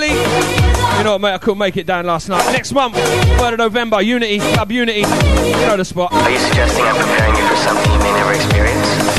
Ollie. You know what, mate, I couldn't make it down last night. Next month, 3rd of November, Unity, Club Unity. You know the spot. Are you suggesting I'm preparing you for something you may never experience?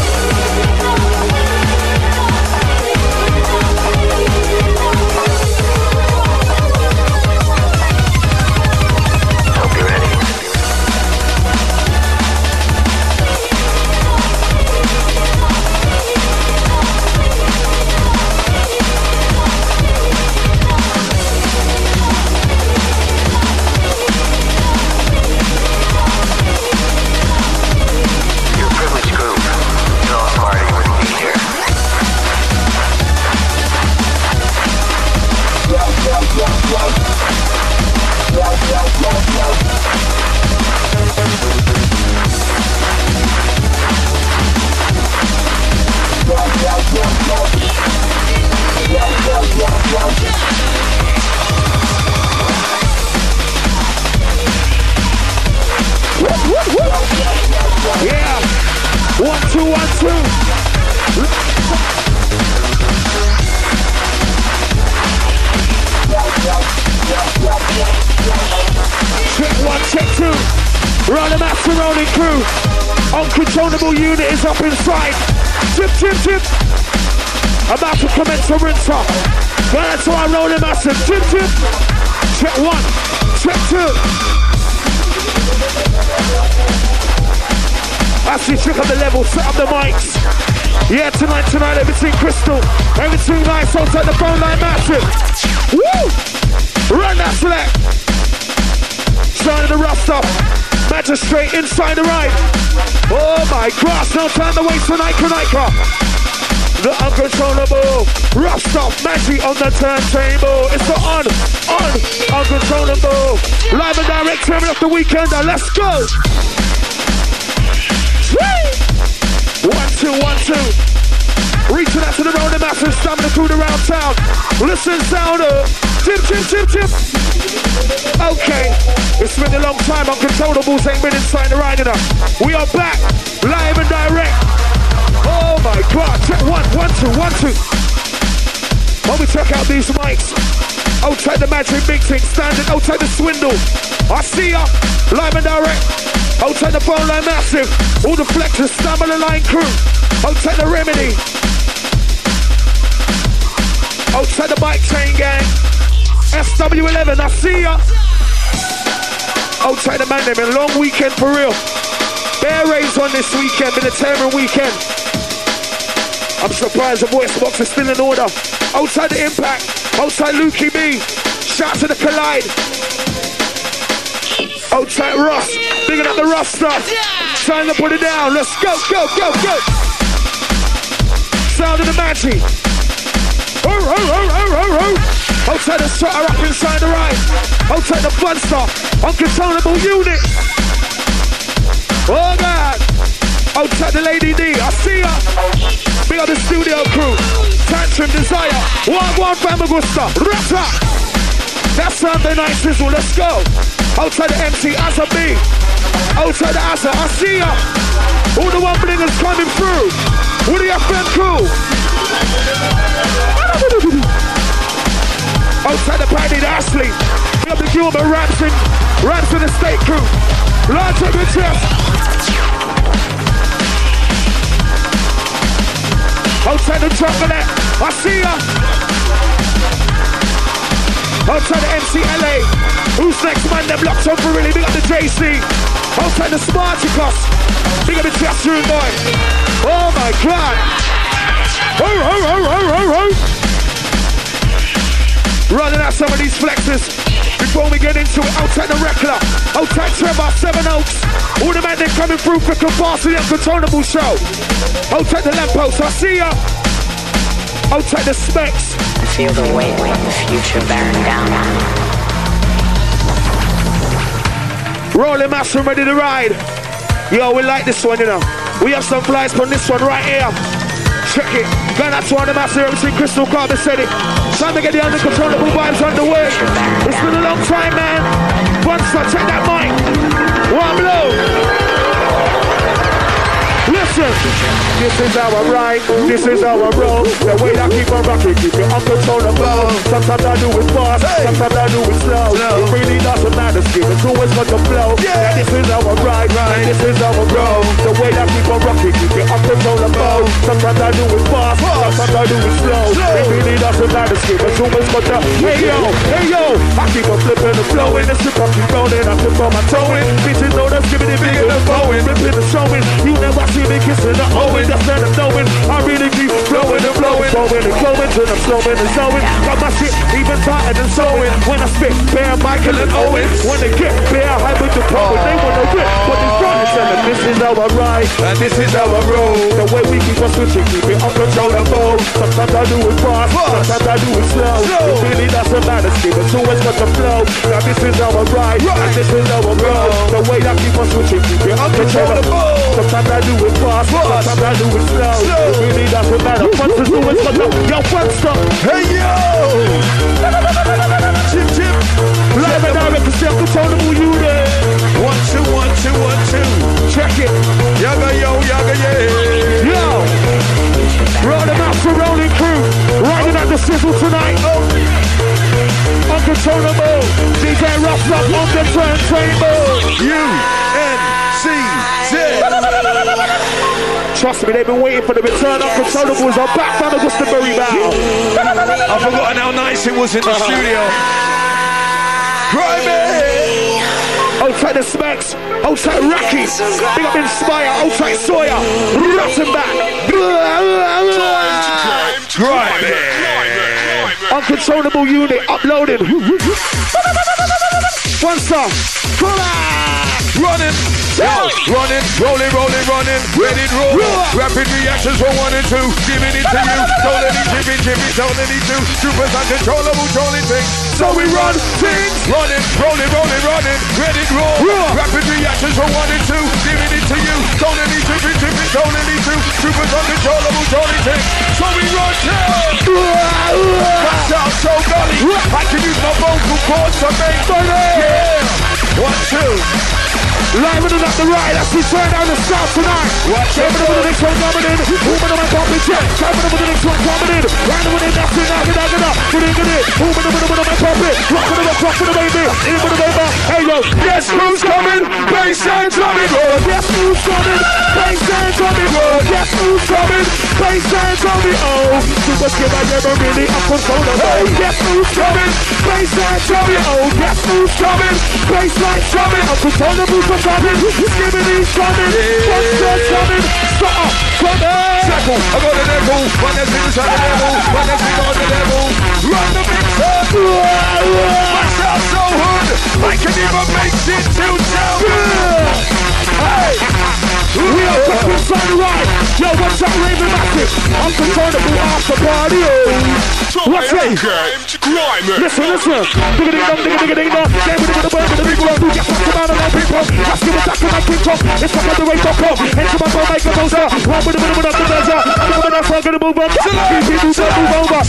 Yeah, 1, 2, 1, 2. Check 1, check 2. Run a macaroni crew. Uncontrollable unit is up inside. Tip, tip, tip. About to commence a rinse up. That's why I roll the massive. Tip, tip. Check 1, check 2. Actually, check up the level, set up the mics. Yeah, tonight, everything crystal. Everything nice, on the phone line massive. Woo! Run that select. Shining the rust up. Magistrate inside the ride. Oh my gosh, no time to waste tonight, Kanika. The uncontrollable. Rust up, magic on the turntable. It's the uncontrollable. Live and direct, turning up the weekend. Now let's go. 1, 2, 1, 2. Reaching out to the road and massive, stamina through the round town. Listen, sound up. Tip, tip, tip, tip. Okay, it's been a long time. Uncontrollables ain't been inside the ride enough. We are back, live and direct. Oh my God, check 1, 1, 2, 1, 2. When we check out these mics, outside the magic big thing, standing outside the swindle. I see ya, live and direct. Outside the phone line massive. All the flexors, stamina line crew. Outside the remedy. Outside the bike chain gang. SW11, I see ya. Outside the man, they've been a long weekend for real. Bear rays on this weekend, been a tearing weekend. I'm surprised the voice box is still in order. Outside the impact. Outside Lukey B. Shout to the Collide. Outside Ross, digging up the Ross stuff. Time to put it down. Let's go, go, go, go. Sound of the Magic. Outside the Strutter up inside the ride. Outside the Funster. Uncontrollable unit. Oh God. Outside the Lady D. I see ya. Big up the studio crew. Tantrum Desire. 1-1 Famagusta. Rata. That's Sunday night sizzle. Let's go. Outside the MC, Asa B. Outside the Asa, I see ya. All the one blingers coming through. Woody FM crew. Outside the Paddy, the Ashley. We have the Gilbert Ramson Estate crew. Large up your chest. Outside the Chocolate, I see ya. Outside the MCLA. Who's next man? Them locked on for really. Big up the JC. Outside the Smarticus. Big up the chest room boy. Oh my God. Running out some of these flexes. Before we get into it, outside the Reckler. Outside Trevor, 7 Oaks. All the men they're coming through for Capacity Uncontrollable show. Outside the Lamppost, I see ya. Outside the Specs. Feel the weight of the future bearing down on you. Rolling master ready to ride. Yo, we like this one, you know. We have some flies on this one right here. Check it. Got that one, the master, everything Crystal Carter said it. Time to get the uncontrollable vibes underway. It's been a long time, man. Bunster, check that mic. One blow. Let's listen. This is how I ride, this is how I roll. The way I keep on rocking, keep it uncontrollable. Sometimes I do it fast, sometimes I do it slow. It really doesn't matter, skip, it's always got the flow. Yeah, this is how I ride, and this is how I roll. The way I keep on rocking, keep it uncontrollable. Sometimes I do it fast, sometimes I do it slow. It really doesn't matter, skip, it's always got the hey yo, I keep on flipping and flowing. The strip I keep rolling, I tip on my toeing. Bitches know that's giving it bigger than flowing. Ripping and showing, you never see me kissing the Owen. That's not a knowing, I really keep flowing and blowing. Flowing and glowing till I'm slowing and sewing. Got my shit even tighter than sewing. When I spit, Bear, Michael and Owen. When they get bare high with the power, they wanna rip what they running. Telling this is how I ride, and this is how I roll. The way we keep on switching, keep it uncontrollable. Sometimes I do it fast, sometimes I do it slow. It really doesn't matter, skip, it's always got the flow. Now this is how I ride, and this is how I roll. The way I keep on switching, keep it uncontrollable. Sometimes I do it fast, sometimes I do it slow. It really doesn't matter, once it's always got the yo, one stop. Hey yo! Chip, chip. Live and direct to self-controllable unit. 1, 2, 1, 2, 1, 2. Check it. Yaga yo, yaga yeah. Yo! Roll them out for rolling crew. Riding at the sizzle tonight. Uncontrollable. DJ Rough Rock on the turntable. U-N-C-Z. Trust me, they've been waiting for the return. Uncontrollables are back from the Glastonbury Bow. I've forgotten how nice it was in the studio. Grimy! Old tight the Smacks, old tight Rocky, big up Inspire, old tight Sawyer, Rottenback. Grimy! Uncontrollable unit, uploading. One song. Running, running, rolling, rolling, running, ready to roll. Rapid reactions from 1 and 2, giving it to you. Don't let it chippy, don't let it do. Super uncontrollable, trolling things. So we run things, running, rolling, rolling, running, ready to roll. Rapid reactions from 1 and 2, giving it to you. Don't let it chippy, don't let it do. Super uncontrollable, trolling things. So we run things. That sounds so gully. I can use my vocal cords to make money. Yeah. 1, 2. Live and up the right, that's the turn down the south tonight. Jumping over the next one coming in. Moving on my popping check. Jumping over the next one coming in. Random with it, that's it, knock it, knock it up. Put it in it. Moving on my popping. Rocking it up, rocking the baby. In with the baby. Hey yo, guess who's coming? Baseline drumming roll. Guess who's coming? Baseline drumming roll. Guess who's coming? Baseline drumming. Oh, super skip, I never really uncontrollable. Guess who's coming? Baseline drumming. Oh, guess who's coming? Baseline drumming. Uncontrollable for drumming. Skibbity's coming. What's that coming? Stop. Coming. Circle. I got an echo. One that's inside the devil. One that's on the devil. Run the big circle. My sound so hood. I can even make shit too sound. Hey. We are back inside the ride. Yo, what's up, Raven Massive? Uncontrollable after party. What's it? Listen. Digga-ding-dong. Game with the bird with the big one. Who gets back around and all people. Let's give it back to my quick talk. It's back on the way.com. Enter my phone, make a poster. One with the middle of the measure. I'm gonna move on. People move over.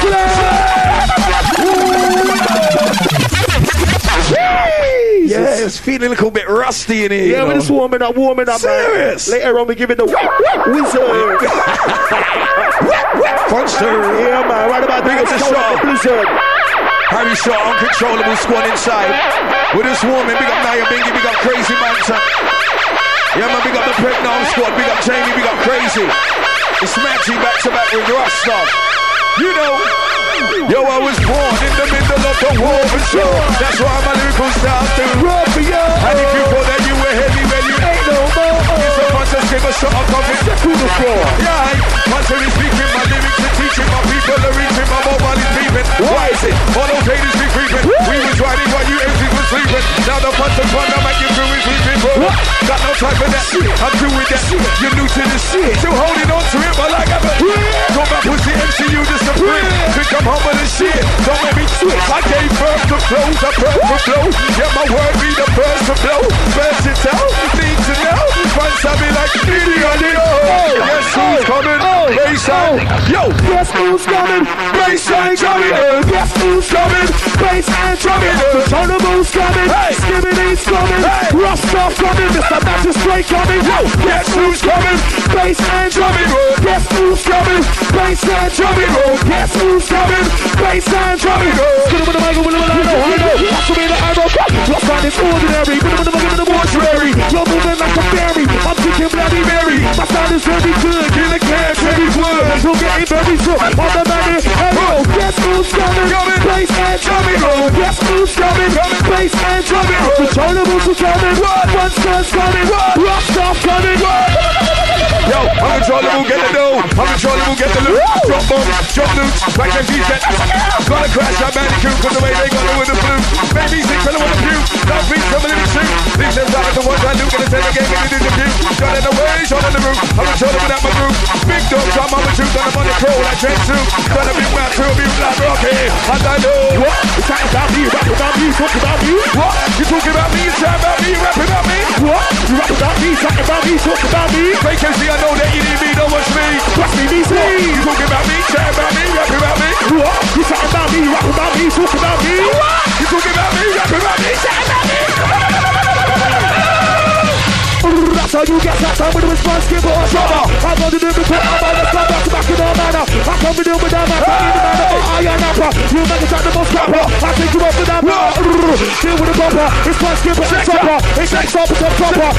Yeah, it's feeling a little bit rusty in here. Yeah, we're just warming up, serious? Man. Later on, we give it the wizard. Monster. Yeah, man. Right about big up the shot. Blizzard. Harry Shot, Uncontrollable Squad inside. We're just warming. Big up Naya Bingy, big up Crazy Manson. Yeah, man. Big up the Pregnant Squad. Big up Jamie, big up Crazy. It's Matchy back to back with Rasta. You know. Yo, I was born in the middle of the war for sure. That's why my lyrical style to run for you. And if you thought that you were heavy, well you ain't no more. It's a bunch of give a shot of coffee to the floor. Yeah, once I'm speaking my lyrics and teaching my people are reaching my mobile is beeping. Why is it? All those haters be creeping. We was riding while you empties was sleeping. Now the punch of fun, I make you through is sleeping. Got no time for that shit. I'm through with that shit. You're new to this shit. Still holding on to it, but like I'm a go back pussy MCU the supreme. Think I'm humble as shit. Don't make me switch. I gave birth to flows, I birth to flow. Yeah, my word be the first to blow. Versatile, need to know. Once I be like idiot, guess who's coming? Bass sound. Yo, guess who's coming? Baseline drumming. Guess who's coming? Baseline drumming. Uncontrollable's coming. Skibbity's coming. Rough stuff coming. Mr. Magistrate coming. Yo, guess who's coming? Baseline drumming. Guess who's coming? Baseline drumming. Guess who's coming? Baseline drumming. Skid with the mic, with the I have to be the idol. What's on this ordinary? Give the mortuary. You're moving like a fairy. I'm thinking Bloody Mary. My sound is very good. In the cash, every word. You're getting very good. On the money. Hello, guess who's coming? Baseline drumming. Guess who's coming? Baseline drumming. Uncontrollables are coming. Monsters coming. Rock stuff coming. Yo, uncontrollable, get the dough. Uncontrollable, get the loot. Drop bombs, drop loot. Like them G-Jet. Gotta crash that bandicoot. Cause the way they got it with the flu. Baby, sick, tell them what the view. Don't be coming in the shoot. Leave them down at the ones I do. Gonna tell again, get it in the view. Shot in the way, shot on the roof. Uncontrollable without my group. Big dog, drum on the truth. And I'm on the crow like Trent Soup. Gonna be mad to be like Rocky. And I know. What? You talking about me? Rap about me? Talk about me? What? You talking about me? Chat about me? Rap about me? What? You rap about me? Talk about me? Talk about me? Vacancy, I know that you need me, don't watch me. Watch me, me, see. You talking about me? Chat about me? Rap about me? What? You talking about me? Rap about me? Talk about me? What? You talking about me? Rap about me? Chat about me? That's how you get that time with the response, give it a shot. I'm gonna do it because I'm on the club, back to back in all manner. I come with you with that man, I need the man, I am napper. You make it at the most rapper, I take you up with that man. Deal with the bumper, it's punch, give it a chopper. It's next up, it's a proper.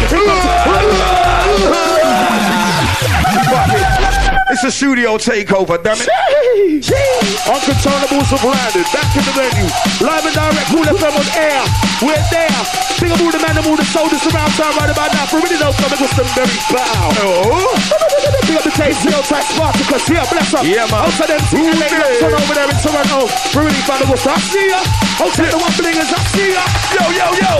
It's a studio takeover, damn it. Uncontrollables have landed, back to the venue. Live and direct, Cool FM on air. We're there. Big up all the man and all the soldiers around town right about now. For really don't come with some very bow. Oh. Big up the taste, real tight Spartacus. Yeah, bless up. Yeah, man. Outside them, see LA, turn over there in Toronto. For really find the what's I see ya. Outside the one flingers, I see ya. Yo, yo, yo.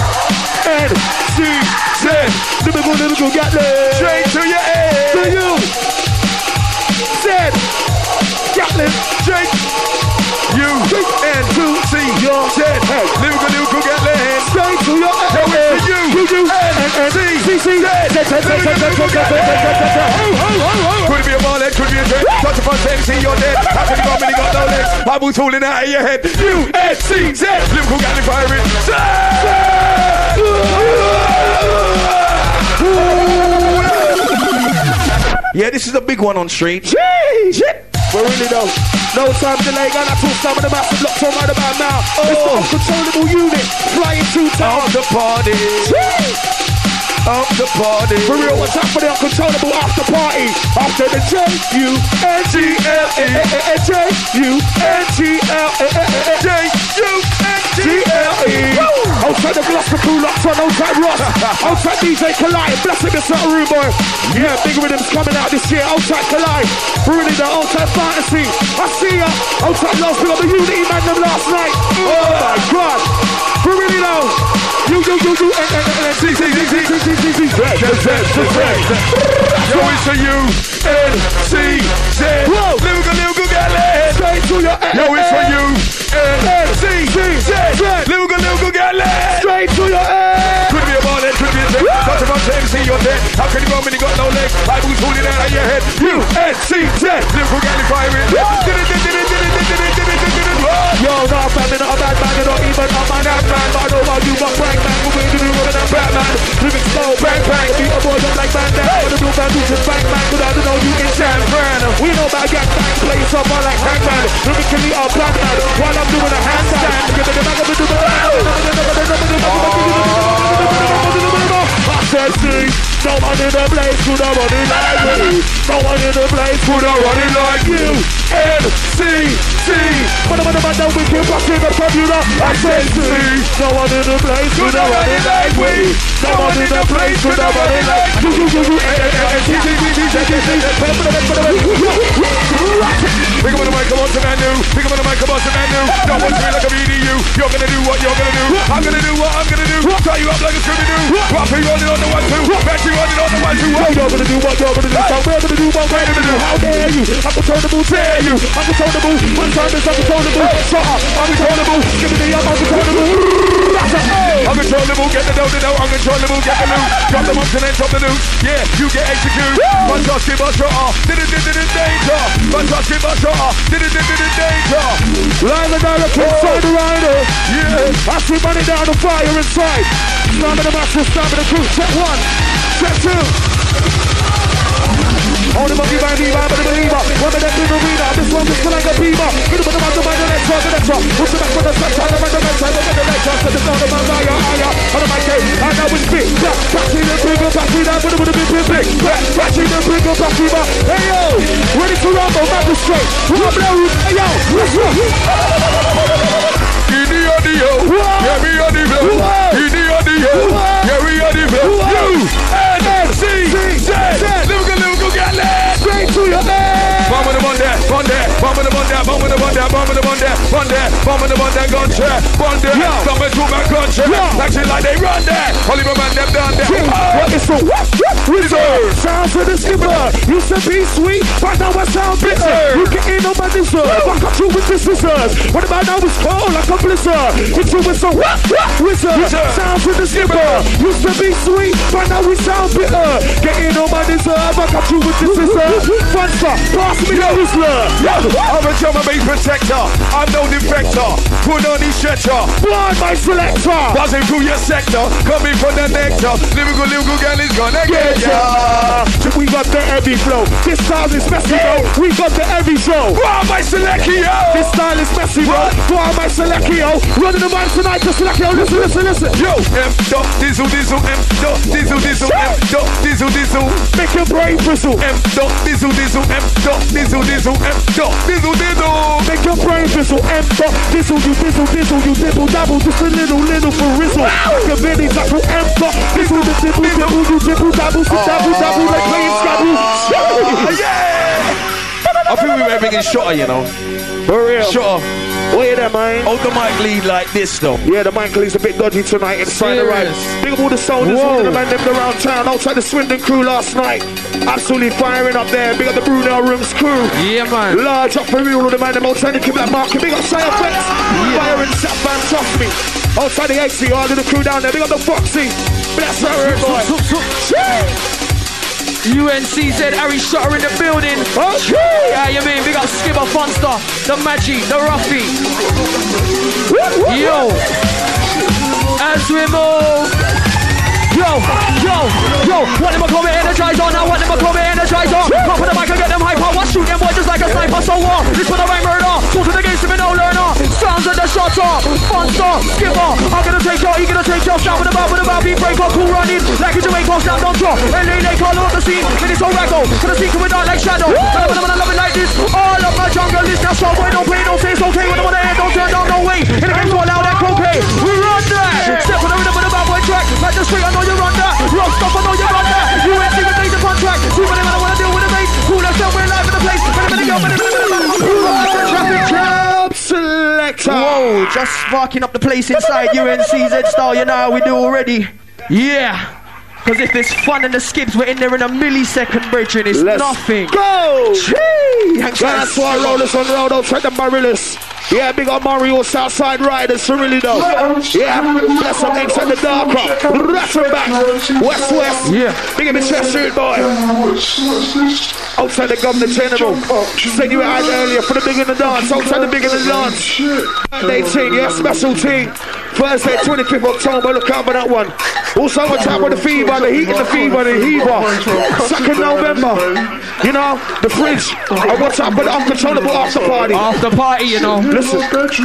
N-C-Z. Lyrical, get there. Straight to your head. To you. Said, Gatlin, Jake, you, and to see your head. Hey, lyrical, get laid. Straight to your head. Yo, it's for you, and see, could be a ballhead, could be a dread. Touch upon MC, you're dead. How can you go when you got no legs? Bible tooling out of your head. U-N-C-Z, lyrical, Gatlin firing. Yeah, this is a big one on street. Jeez, we really don't. No time delay, gonna talk some of the massive blocks on right about now. It's the uncontrollable unit flying through town. Of the party. Jeez. Of the party. For real, what's up for the uncontrollable after party? After the J-U-N-G-L-E J-U-N-G-L-E Outside the Gloucester crew, lots on outside Ross. Outside DJ Collide, bless him, it's not a room boy. Yeah, big rhythms coming out this year. Outside Collide, really the outside fantasy. I see ya. Outside Lost, we got the Unity Magnum last night. Oh my God. For really though. You, Yo, it's a U-N-C-Z. Lyrical, get laid. Straight to your head. Yo, it's a U-N-C-Z. Lyrical, get laid. Straight to your head. Could be a ballhead, could be a trick. Touch about MC, you're dead. How can you go when you got no legs? Bible tooling out of your head. U-N-C-Z. Lyrical, get firing. Yo, no, family, not a bad man, you're not even a man, that man. But I know how you got prank man, we're going to do with a Batman. Living slow, bang, bang, beat a boy up like Van Damme. With a blue band, who's just bang, bang, but I don't know you in San Fran. We know about gang bang, play yourself on like Hangman. Living can eat our Batman, while I'm doing a handstand. I said, see, no one in the place could have run it like me. No one in the place could have run it like you. N-C-C. But we can back in the computer. I said, see, no one in the place could have run it like we. No one in the place could have run it like you. Pick up on the mic, come on to man new. Pick up on the mic, come on to man new. Don't want to be like a BDU. You're gonna do what you're gonna do. I'm gonna do what I'm gonna do. Tie you up like a Scooby-Doo. Rapping on it on the 1-2. Battery on it on the 1-2. You're gonna do what you're gonna do. So we're gonna do what we're gonna do. How dare you? Uncontrollable, dare you? Uncontrollable. One time is uncontrollable. Shut up. Uncontrollable. Give me the up. Uncontrollable. Uncontrollable. Get the dough. Uncontrollable. Get the loot. Drop the monks and then drop the loot. Yeah, you get 18 execute. Fantastic Bashar, did it danger. Fantastic Bashar, did it danger. Line the direct inside the rider. Yeah, I see money down the fire inside. Slamming the master, slamming the crew. Check one, check two. All the monkey by me, but the believer. One of them in the arena. This one is like a beaver. Good for the man, the man, the next one, the next one. What's the back for the section? The man, the next one, the next one. So the sound of my fire, on the mic, I know it's big. Passing the bigger, passing that, but it would have been big. Passing the bigger, passing that. Hey yo, ready to rumble, magistrate. Rumble, hey yo, let's go. In the audio, yeah, we on the flow. In the audio, yeah, we on the flow. U-N-C-Z, Liverpool, get lit. Straight to your head. Bomb with the one there, bomb there, bomb with the one there, bomb with the one there, bomb with the one there, bomb there, bomb with the one there, gun chair, bomb there, coming to my gun chair. Acting like they run there. Oliver man, them down there. What is the reserve? Sounds of the skipper. Used to be sweet, but now I sound bitter. You get in on my deserve. I got you with this reserve. What about now it's cold like a blizzard. Hit you with some wizard. Sounds with the skipper. Used to be sweet, but now we sound bitter. Get in on my deserve. I got you with this reserve. Funster, pass me the whistler. I'm a drummer bass protector. I'm no defector. Put on the stretcher. Blind my selector. Buzzing through your sector. Coming from the nectar. Lyrical girl is gonna get ya. We got the heavy flow. This style is messy, bro. We got the heavy show. Wow, my selectio. This style is messy, bro. Wow, my selectio. Running the man tonight, just selectio. Listen. Yo, M. Diesel, M. Diesel, M. Diesel. Make your brain bristle. M. Diesel, M. Diesel, M. Diesel. Make your brain bristle. M. Diesel, you dibble dabble, just a little for rizzle. Your belly tackle. M. Diesel, you dibble dabble, dabble like playing Scrabble. Yeah. I think we were making shotter, you know. For real. Shotter. Wait there, man. Hold the mic lead like this, though. Yeah, the mic lead's a bit dodgy tonight inside the ride. Big up all the soldiers, all the men them around town, outside the Swindon crew last night. Absolutely firing up there. Big up the Brunel Rooms crew. Yeah, man. Large up for real, all the man them outside the Kiblack Market. Big up Side Effects. Fire and Sat Van, trust me. Outside the AC, all of the crew down there. Big up the Foxy. Bless her, boy. UNCZ, Harry Shutter in the building. Okay. Yeah, you mean, big up Skipper, Funster, the Maggie, the Ruffy. Yo, as we move. Yo, what them a call me Energizer now? What them a call me Energizer? Pop on the mic and get them hyper. Watch shoot them boys just like a sniper. So what? This for the right murder. Talk to the games to me no learner. Sounds of the shutter. Funster, Skipper. I'm gonna take your, he gonna take your. Sound with the bar, beat break up, cool running. Like a Jamaica, snap, don't drop. LA, call up the scene. Minutes on raggle. Gonna see coming down like shadow. And I'm gonna love it like this. All of my jungle is now so boy. Don't play, don't say it's okay. When I'm on the head, don't turn down, no way. In the game, so loud like cocaine. We run that. Step on the rhythm of the bad boy track. Like the street, I know you run that. Rock stuff, I know you run that. You ain't even made the contract. See what I wanna deal with the bass. Cool us down, we're live in the place. Traffic jam selector. Whoa, just sparking up the place inside UNCZ style. You know how we do already. Yeah. Because if there's fun in the skips, we're in there in a millisecond, brethren. It's nothing. Go! That's why rollers on road, don't try the Marillis. Yeah, big up Mario, Southside Riders, for really though. Yeah, that's some inside the dark rock. Ratchenback, West. Yeah. Big up the chest street boy. Outside the Governor General. Said you were out earlier for the big in the dance. Outside the big in the dance. Birthday team, yeah, special team. Thursday, 25th October, look out for that one. Also on top of the fever, the heat and the fever, the heaver. 2nd November, you know, the fridge. I watch out for the uncontrollable after party. After party, you know. Listen.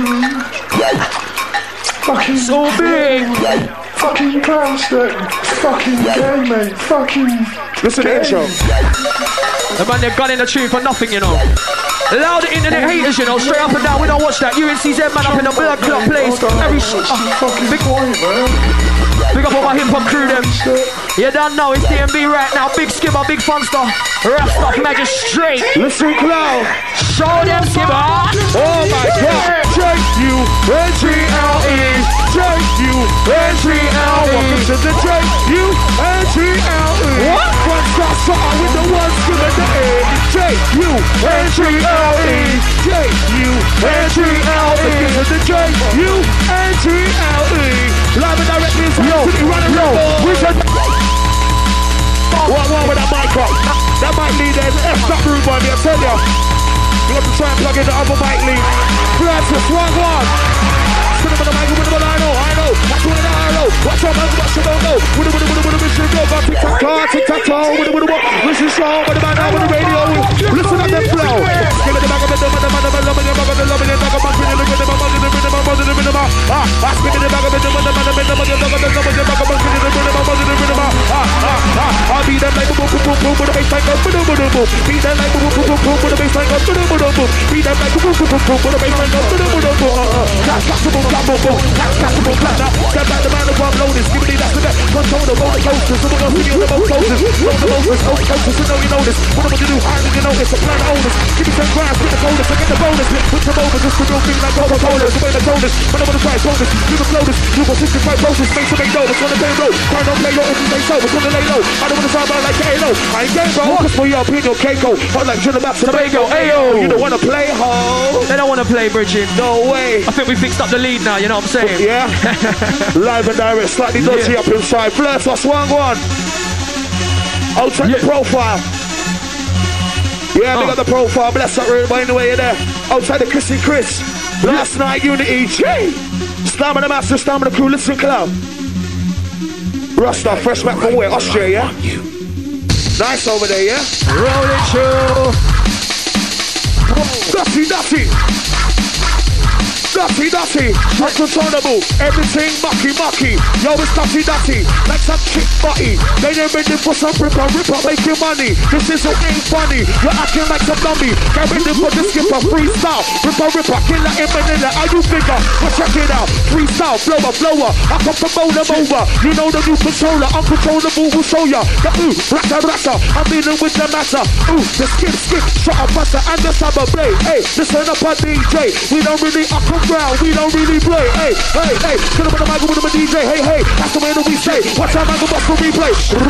Fucking so big. Fucking plastic. Fucking gay, mate. Fucking. Listen to the intro. The man, they've got in the tune for nothing, you know. Allow the internet haters, you know, straight up and down. We don't watch that. UNCZ man up in the blood clot place. Big up all my hip hop crew, them. You don't know, it's DMB right now. Big Skipper, big Funster. Rap stuff, magistrate. Listen, Cloud. Show them, Skipper. Oh my God. J-U-N-T-L-E. J-U-N-T-L-E. Welcome to the J-U-N-T-L-E. What? Funster song with the ones giving the A. J-U-N-T-L-E. J-U-N-T-L-E. Welcome to the J-U-N-T-L-E. Live and directly inside the city running. What with that mic up? mic lead then. F that rude boy, I tell ya. You got to try and plug in the other mic lead. Francis, one. Cinema the mic, I know. That's what I know. Watch out, man, watch you don't know. Mission go, got tic-tac-toe, listen show, with the man now with the radio. Listen up that flow. Give me the back of the I'll be that like boom boom boom with the bass like boom boom boom. Be that like boom boom boom with the bass like boom boom boom. Be that like boom boom boom with the bass like boom boom boom. That's possible, that's possible. Step back the man of one loaders. Give me that's the best. Control the roller coasters. Someone gonna see you on the most closest. Roll the mostest, hold the closest. You know you notice. What I'm gonna do? How did you notice? A plan of owners. Give me 10 grand, put the bonus, I get the bonus. Put some over, just to do things like Coca-Cola. The way the bonus. When I'm gonna try bonus, you can flow this. You gon' 65 roses. Make sure they know it's on the payroll. Try not play low if you say so. It's on the lay low. I don't wanna sound about like K-Lo. I ain't game, bro. Cause for your opinion, Keiko. I'm like Trinidad to Tobago. Ayo. You don't wanna play, ho. They don't wanna play, Bridget. No way. I think we fixed up the lead now, you know what I'm saying? Yeah. Live and direct, slightly dodgy up inside. Flirt us, one. Outside the profile. Yeah, they got the profile. Bless up, everybody, anyway, you're there. Outside the Chrissy Chris. Last night, Unity. Slam of the master, slam of the crew. Listen, club. Rasta, fresh back from where? Australia, yeah? Nice over there, yeah? Rolling through. Dusty. Uncontrollable, everything mucky. Yo, it's dusty, like some chick butty. They ain't ready for some ripper, making money. This isn't ain't funny. You're acting like some dummy. Get ready for the skipper, freestyle. Ripper, killer in Manila. How you figure? Well, check it out. Freestyle, flower. I come from over. You know the new controller, uncontrollable will show ya. The rata. I'm dealing with the matter. The skip, shut up, buster, and the summer blade. Hey, listen up, a DJ. We don't really up around, we don't really play. Hey, kill him with the mic with him a DJ. Hey, that's the way that we say. Watch out, man, go bust for replay.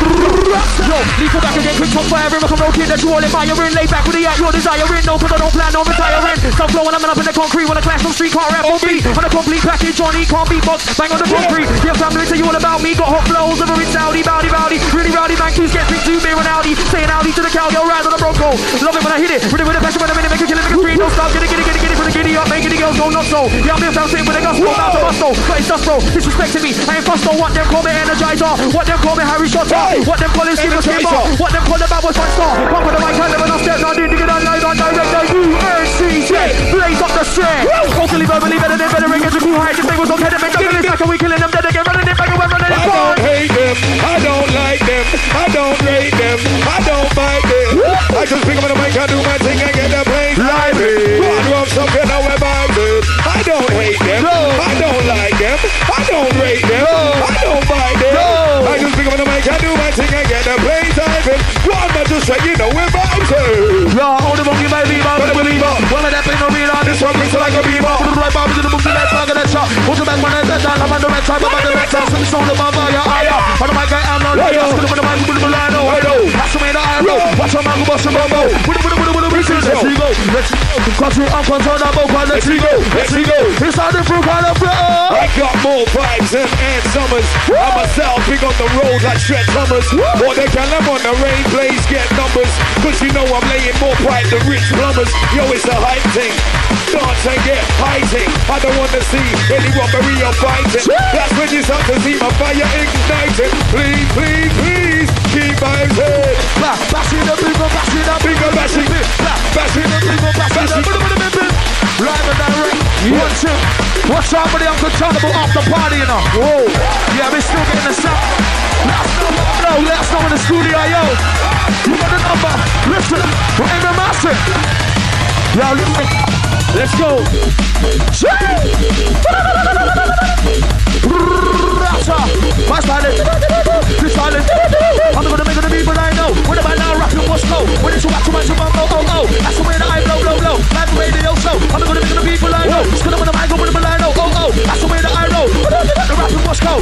Yo, lethal back again, quick top fire, rock and roll kid that you all admiring. Lay back with the act you're desiring. No, cause I don't plan on retiring. Stop flowing, I'm up in the concrete. Wanna clash on street, can't rap on beat. On a complete package, Johnny can't beatbox. Bang on the concrete. Yes, I'm doing to you all about me. Got hot flows, over in Saudi, bowdy. Really rowdy, man, keys get 2 beer and Audi. Saying Audi to the cow, yo, ride on the Bronco. Love it when I hit it. Really with the passion when I'm in it, make it kill it, make it free. Don't stop, get it for the giddy up, making the girls go nuts so. Yeah, I'm here found sitting with a gospel, out to Busto. But it's just bro, disrespecting me. I ain't fussed on what them call me Energizer. What them call me Harry Shotter. What them call it Skipper. What them call the bad boys 5 star. Pump on the mic, I live on a step. Now I didn't get on live on direct. The UNCZ. Blaze up the strength. Vocally, verbally, better than better. Get the crew high. Just they was okay. They make them like a we killing them. Dead again. Running it back and we're running it. I don't hate them. I don't like them. I don't rate them. I don't bite them. I just pick up the mic and do my thing and get the place live. God wants something now we're vibing. I don't hate them. I don't like them. I don't rate them. I don't bite them. I just pick up the mic and do my thing and get the place live. One man just say, you know we're vibing. Yo, hold the monkey by Viva. One of that ain't no real on this one. Brings like a beaver. Put the right bombs in the monkey that's not gonna chop. Put the back one at that time. I'm on the right side. I'm on the right side. Some sound of my fire. On the mic I am not like us. Put the mic with the Milano. That's the way that I roll. Watch your man go bust your bumbo. Let's go. Cause we're uncontrollable. Let's go. It's all the fruit on the floor. I got more vibes than Ann Summers. I myself big on the road like Shred Thomas. Or they can I'm on the rain blaze get numbers. Cause you know I'm laying more pride than rich plumbers. Yo, it's a hype thing. Dance and get hiding. I don't wanna see any robbery or fighting. That's when you start to see my fire igniting. Please, keep my head. Bashing the people, bashing the people, bashing the people, bashing the people. Live and direct. Watch out for the uncontrollable after party, you know. Whoa. Yeah, we're still getting the sound. Let us know in the studio, yo. You got the number. Listen, we're in the master. Yo, listen. Let's go. My silent. I'm gonna make the people I know. What about now? Rapping what's low. When it's about to my oh. That's the way that I blow. Live radio show. I'm gonna make the people I know. Still on the mic with the I know. Oh. That's the way that I roll. The rapping what's go.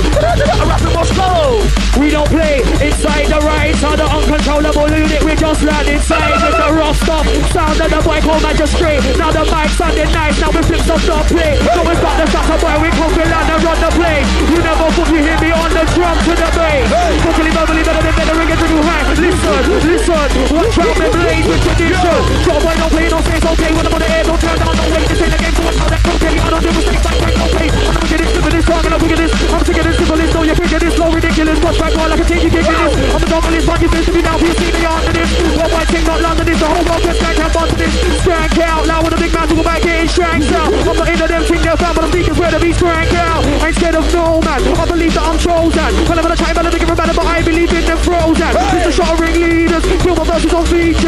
We don't play inside the rights or the uncontrollable unit. We just land inside with the rough stuff. Sound of the boy called magistrate. Now the mic's sounding nice. Now we flip some stuff play. So we start the sucker boy. We come to land and run the play. You never put you hear me on the drum to the bass. Totally verbally better than better. Ring it to the high. Listen. Watch out, man.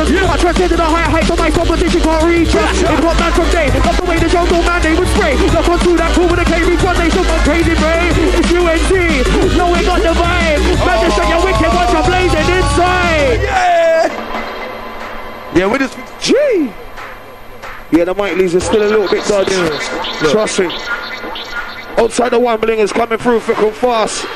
creatures. I transcended a higher height, so my competition can't reach us. It's what man from day, love the way the jungle man they would spray. Look onto that cool with a KB one nation, one crazy brain. It's UNC, no we got the vibe. Man, just shut your wicked once you're blazing inside. Yeah, we just G. Yeah, the mic leads are still a little bit dodgy. Trust me. Outside the one blingers coming through thick and fast.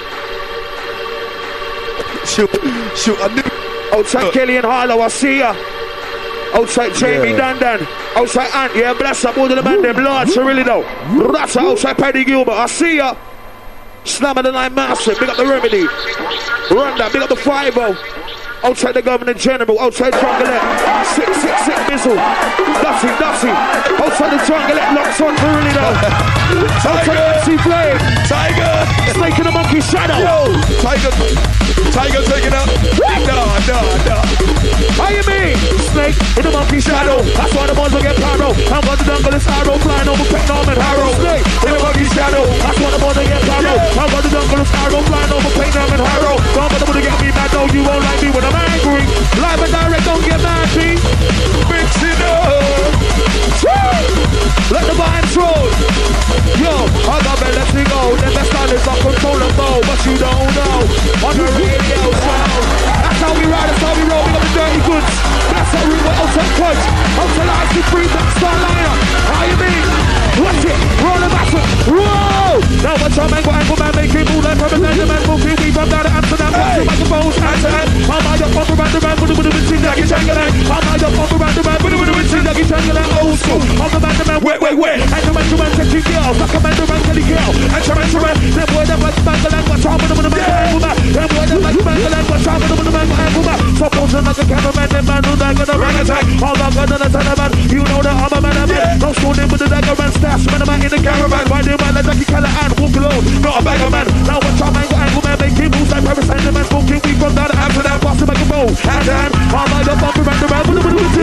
Shoot, I knew. Outside Kelly and Harlow, I see ya. Outside Jamie Dandan. Outside Ant, yeah, bless up all of the man, them large, so really though. Rats outside Paddy Gilbert, I see ya. Slam of the Nine Master, big up the Remedy. Run that, big up the 5-0. Outside the Governor General, outside Junglette. 666 Bizzle. Dusty. Outside the Junglette, locks on for really though. Outside the MC Flame. Tiger. Snake in the Monkey Shadow. Yo, Tiger taking out. No. How you mean? Snake in the Monkey Shadow. That's why the ones will get pyro. I'm on the jungle, it's arrow flying over Peckham and Harrow. Snake in the Monkey Shadow. That's why the ones will get pyro. I'm on the jungle, it's arrow flying over Peckham and Harrow. Don't bother to get me mad, no, you won't like me when I'm angry. Live and direct, don't get mad, G. Mix it up. Let the vibes roll. Yo, I got better, let me go. Then the style is uncontrollable, but you don't know. On the radio sound. That's how we ride, that's how we roll. We got the dirty goods. That's how we roll. Outside coach. Outside ice and free back starliner. How you mean? Watch it. Roll the bastard. Whoa! Now watch our man go angle man. Make him move like represent the man. Moving we from down to Amsterdam. Watch the microphones. Hand to hand. I'm out your pump around the man. With the chin like it's Changalang. I'm out your pump around the man. With the chin like it's Changalang. Old school. I'm the man. Wait. And the man taking girl. Fuck a man to man. Kelly girl. And Shaman. Them boy that was Bangalang. Watch out with the man. Them boy that was Bangalang. Watch out with the man. So posing like a cameraman. Them man who's like gonna run attack. All I'm gonna tell the man. You know that I'm a man. No schooling with the dagger man. Stash man. Man in the caravan. Why the man like Jackie Callahan. Walk alone. Not a bagger man. Now watch out man. Go angle man. Make him moves like Parasite. The man smoking weed from down to Amsterdam. Pass the microphone. Hand to hand. I'm out your bump around the man.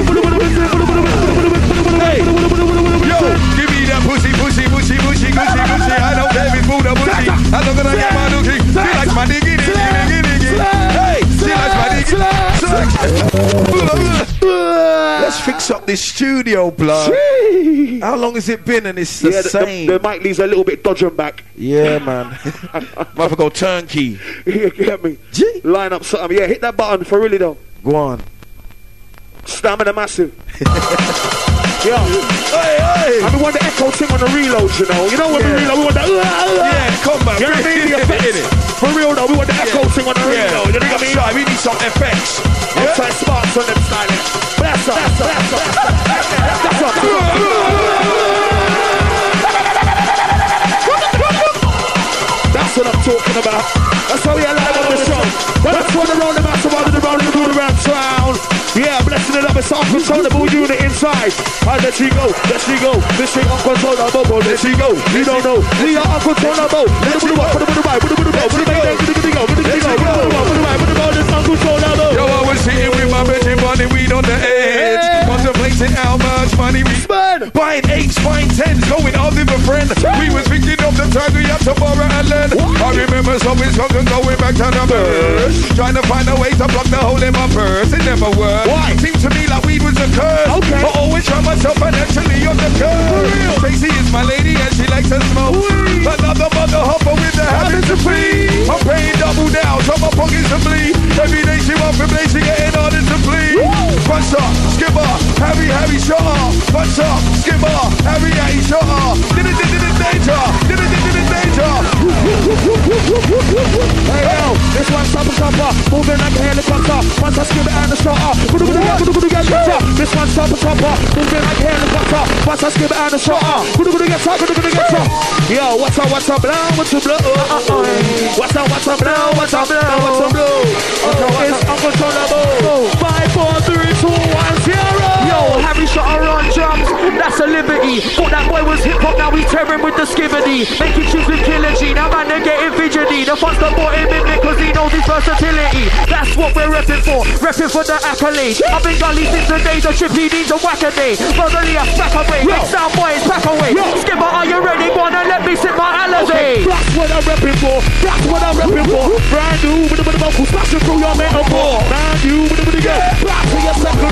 Hey, yo, give me that pussy. I don't care if it's Buddha pussy. I'm not gonna get my nookie. She likes my diggy. Hey, she likes my diggy. Let's fix up this studio, blood. How long has it been and it's the same? The mic leaves a little bit dodging back. Yeah, man. Might go turnkey. You get me? Line up something. Yeah, hit that button for really though. Go on. Stamina massive. Yeah. Hey. I mean, want the echo thing on the reload, you know. You know what the reload, we want the yeah, come back. You know what I mean? The effects. For real though, we want the echo thing on the reload. You know what I mean? We need some effects. Outside sparks on them styling. Bless up. That's up. That's what I'm talking about. That's how we are live on the show. That's what the rolling master wanted to roll around town. Yeah, blessing it up, it's uncontrollable unit inside. And let she go. This thing uncontrollable, let she go. You don't know, we are uncontrollable. Let it put it right, put it uncontrollable. Yo, I was sitting with my bitchin' bunny weed on the edge. Contemplating how much money we spend. Buying 8s, buying 10s, going out with a friend. We was thinking of the time we had to borrow and lend. I remember something strong and going back to the verse. Trying to find a way to block the hole in my purse. It never worked. Why? It seemed to me like weed was a curse. Okay. But always try myself financially on the curve. Tracy is my lady and she likes to smoke. Another mother hopper with the habit to flee. I'm paying double down, so my pockets to bleed. Every day she want from place, she getting harder to bleed. Punch up, skipper, Harry, shot her. Punch up, skipper, Harry, shot her. Did it danger. Hey yo, this one's chopper, moving like a helicopter. Once I skip it and the shot her. This one's chopper, moving like a helicopter. Once I skip it and the shot her. Yo, what's up now? What's up now? What's up now? It's uncontrollable. 5, 4, 3, 2, 1, 0. Yo, Harry shot her on drums. That's a liberty. Thought that boy was hip hop, now he's tearing with the skibbity. Making tunes with Killer G, now man they're getting fidgety. The funds that bought him in because he knows his versatility. That's what we're repping for the accolade. I've been gully since the days of Trippy needs a whack a day. Brotherly, I back away. Next sound boys, back away. Skipper, are you ready? Go on and let me sip my Alizé. That's what I'm repping for. Brand new with the vocal smashing through your metaphor. Brand new with the girl. Back to your second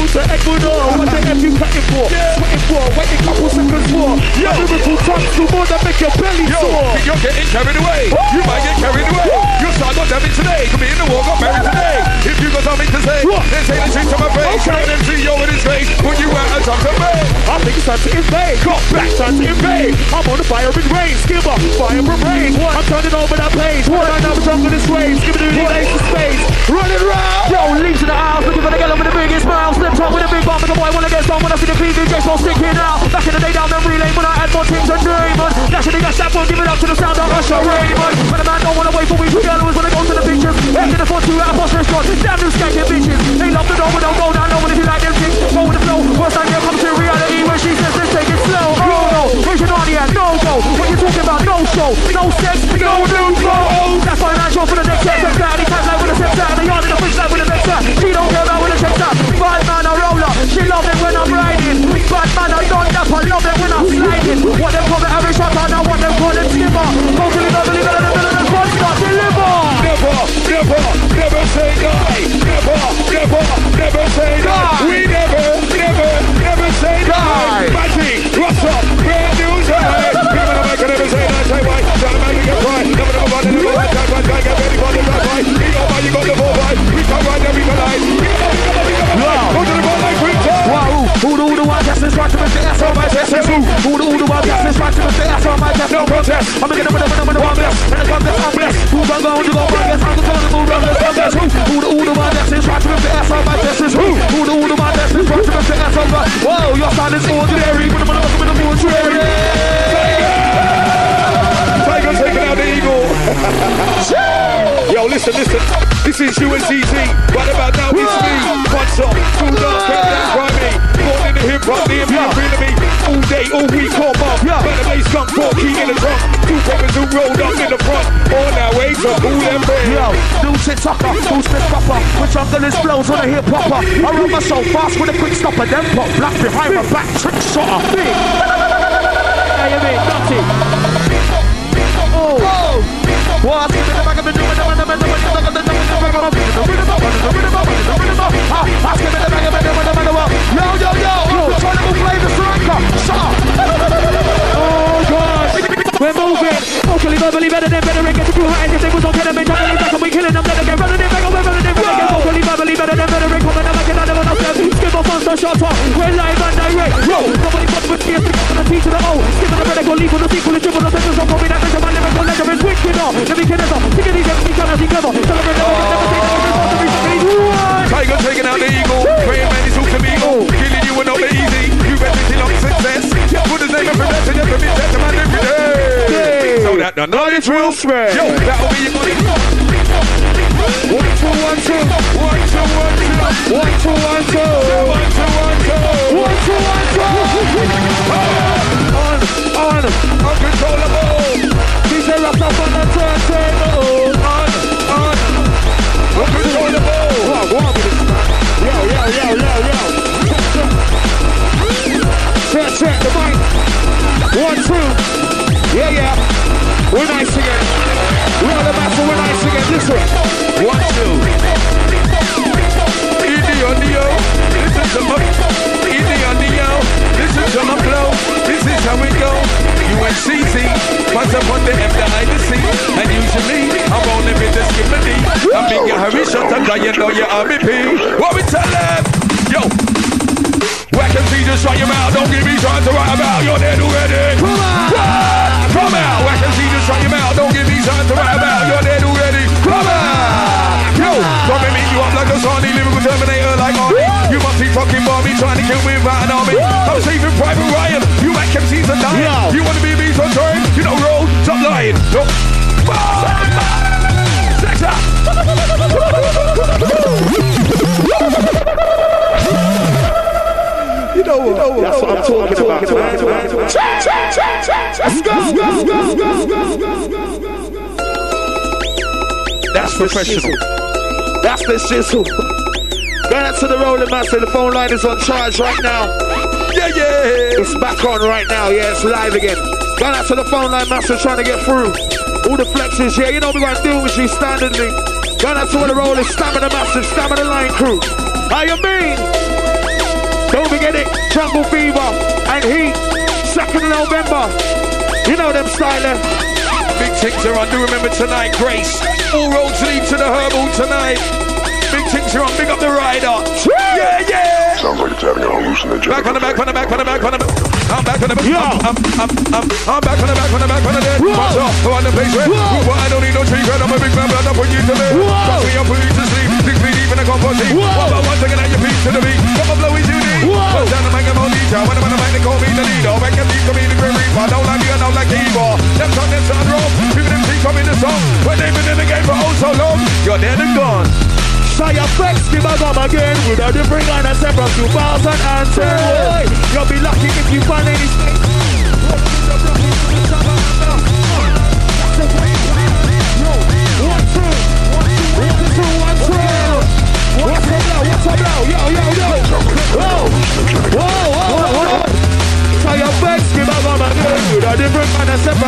People to Ecuador, what the F you cutting for? Sweating for, waiting couple seconds for. Yo, lyrical tongues do more than make your belly sore. You're getting carried away. You might get carried away. You start got damage today. Could be in the war, got married today. If you got something to say, then say the shit to my face. Shine and see you in his face. Put you out and talk to me. I think it's time to invade. Got back, time to invade. I'm on the fire in rain. Skimmer, fire from rain. I'm turning over that page. Right now I'm drunk in this race. Give me the relays to space. Running round. Yo, leave to the house, looking for the girl with the biggest smile. Slip top with a big bump, make a boy wanna get some. When I see the PVJ, so sticking out. Back in the day down memory lane when I had more teams than Raymond. Naturally got that one, give it up to the sound of Usher Raymond. When a man don't wanna wait for weeks, we always wanna go to the pictures. After the 4-2 out of Posh Restaurant, damn new skanking bitches. They love the door, but don't go down low. And if you like them things, go with the flow. First time you come to reality where she says, let's take it slow. Oh no, Vision Audio, no go. What you talking about? No show, no sex, no new flow. That's financial for the next set. Some guy, time like with a set out. The yard in the fridge like with a next set. She don't care about when the check's out. Bad man, a roller. She love it when I'm riding. Bad man, I don't nap. I love it when I'm sliding. What them call it every shot, I know what them call it skipper. Totally don't believe it, the front start deliver. Never say die. Never say die. We never say die. Magic, what's up? Brand new side. Never say die. Say why? Tell them how you get right. Never run. Get ready for the right. We go by, you got the 4-5. We can ride, then we can lie. Go to the ball like quick time. Wow, who the one that's in front of us? That's all my chest. Who the one that's in front of us? That's all my chest. No protest. I'm gonna with the one bless. And the contest I'm blessed. Who gonna go to go back? I'm gonna move on the contest. Who the one that's in front of us? That's all my chest. Who the one that's in front of us? That's all my. Whoa, your sound is ordinary. With the mortuary. Tiger taking out the eagle. Yo, listen. This is UNCT. Right about now, it's me. What's up? Too dark, that's grimy. Born in the hip-hop, the MP feeling me. All day, all week, all month. Better blaze skunk, 4 key in the trunk. 2 brothers who rolled up in the front. On our way to cool them bed. Yo, new shit tucker, who's spit proper. Which of them is blows on a hip hopper. I run my so fast with a quick stopper. Then pop black behind my back, trick shotter. Big. How you mean, dirty? Oh. What? Give me the back of the new and the we're moving, vocally, verbally, better than better. Get the crew high, if they was okay, then they back and we killing them. Then again, running it back, we're running it back. Vocally, verbally, better than better. Come on, I'm like another one of them. Skip off on the shot, we're live and direct. Nobody got with me, from the T to the O. Skip on the red, I go leave for the sequel, the triple, the sentence of copy that measure. My lyrical legend is wicked up. Let me get it up, take it easy, we cannot be clever. Celebrate the never take the responsibility. Tiger taking out the eagle. Praying man, he's hooked to me. Killing you will not be easy. You better be on success. Put his name in for that, and you can be dead to man every day. So that the knowledge will spread. Yo, that'll be your money. 1, 2, 1, 2. 1, 2, 1, 2. 1, 2, 1, 2. 1, 2, 1, 2. 1, 2, 1, 2. On, uncontrollable. DJ Rasta on the turntable. On, uncontrollable. Go on with this, man. Yo. Check the mic. 1, 2. Yeah. We're nice again. We're the master, we're nice again. Listen. 1, 2. Indio. Listen to my Indio. Listen to my flow. This is how we go. UNCT. Once upon the M, the I, the C. And usually, I'm rolling with the skippity. I'm big Harry shot and you know you're RBP. What we tell them? Yo. Whack and see, just shut your mouth. Don't give me time to write about. You're dead already. Come out. Whack and see, just shut your mouth. Don't give me time to write about. You're dead already. Come out. Yo, come and meet you up like a Sony, lyrical Terminator like Arnie. You must be fucking Barbie trying to kill me without an army. I'm saving Private Ryan. You whack MCs and dying. You want to be me, so time. You know, roll, stop lying. Sex up. You know what? That's what I'm talking about. Let's go. That's professional. That's the sizzle. Going out to the rolling master. The phone line is on charge right now. Yeah. It's back on right now. Yeah, it's live again. Going out to the phone line master trying to get through. All the flexes. Yeah, you know we're going to deal with you standardly. Going out to all the rollers. Stamina massive. Stamina line crew. How you mean? Ready? Jungle Fever and Heat. 2nd of November. You know them styling. Big things are on. Do remember tonight, Grace. All roads lead to the Herbal tonight. Big things are on. Big up the rider. Yeah, yeah. Sounds like it's having a hallucinogen. Back on the back, on the back, on the back, on the back. I'm back on the back. Yeah. I'm back on the back, on the back, on the dead. Watch out, on the place where I don't need no tree. I'm a big man, but I'm putting you to bed. Trust me, I'll put you to sleep. 6 feet deep in a compost heap. One second at your feet to the beat. Couple blowies you need. Put down the mic, I'm on DJ. When I'm on the mic, they call me the leader. Back and deep, come in the Great Reaper. Don't like me, I don't like Evil. Them song, them sound wrong. People them see come in the song. When they've been in the game for oh so long. You're dead and gone. Side effects, give a come again with a different kind of set from 2010. You'll be lucky if you find any space. What's up now? Yo. Side effects, give a come again with a different kind of set from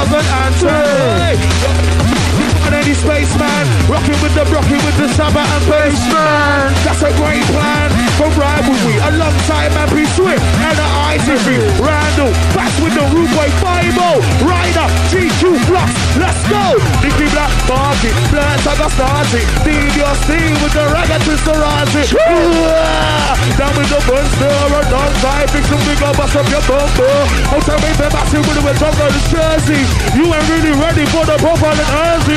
2010. Any spaceman, rocking with the Sabbath and bassman. That's a great plan for rivalry alongside Mappy Swift and the ICV. Randall, back with the Rude Boy Bible. Ryder, GQ Plus, let's go. Nicky Black Market, Blast I got started. Need your steam with the ragatus Sarasi. Down with the Bunster, alongside fix some big up, bust up your bumper. Don't tell me they're massive with the top of the jersey. You ain't really ready for the profile and Earnsy.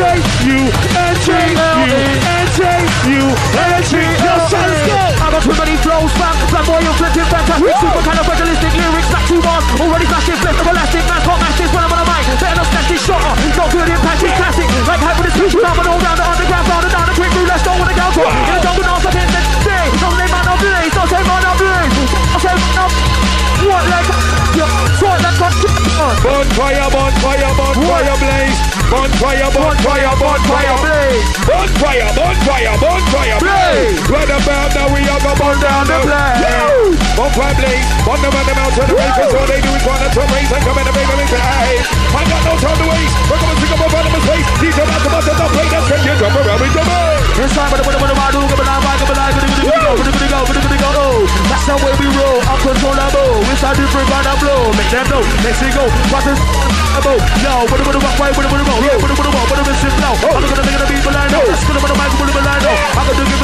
Your sons go. I got too many flows, fam. Flamboyant, flipping, fantastic, super kind of realistic lyrics. Back 2 bars, already flashing, flip of elastic. Man can't match this when I'm on the mic. Better not snatch this shot. Not good impact, it's classic. Like hype with this speech, I'm all round the underground, round and down the quick roulette, don't wanna go to. In the jungle, dance, I can't say. Don't say man, not blaze. Don't say man, not blaze. I'll say man, not. What like? What like? Bonfire, bonfire, bonfire blaze. Bonfire, bonfire, bonfire blaze. Bonfire, bonfire, bonfire blaze. Right about now we are gonna burn down the place. Bonfire blaze. Burn them on the mountain. The race all they do is run at some race and come in and make them into eyes. I got no time to waste. We're gonna pick up a bottom space. These are about to bust up the plate. That's when you jump around with your mind. It's time for the that's the way we roll, uncontrollable. It's a different kind of blow. Make them know, let's go. What is about? Yo, what do you want? What do you want? What do you want? What do you sit now? I'm gonna make the people I know. It's gonna be the mic, what do I know? I'm gonna give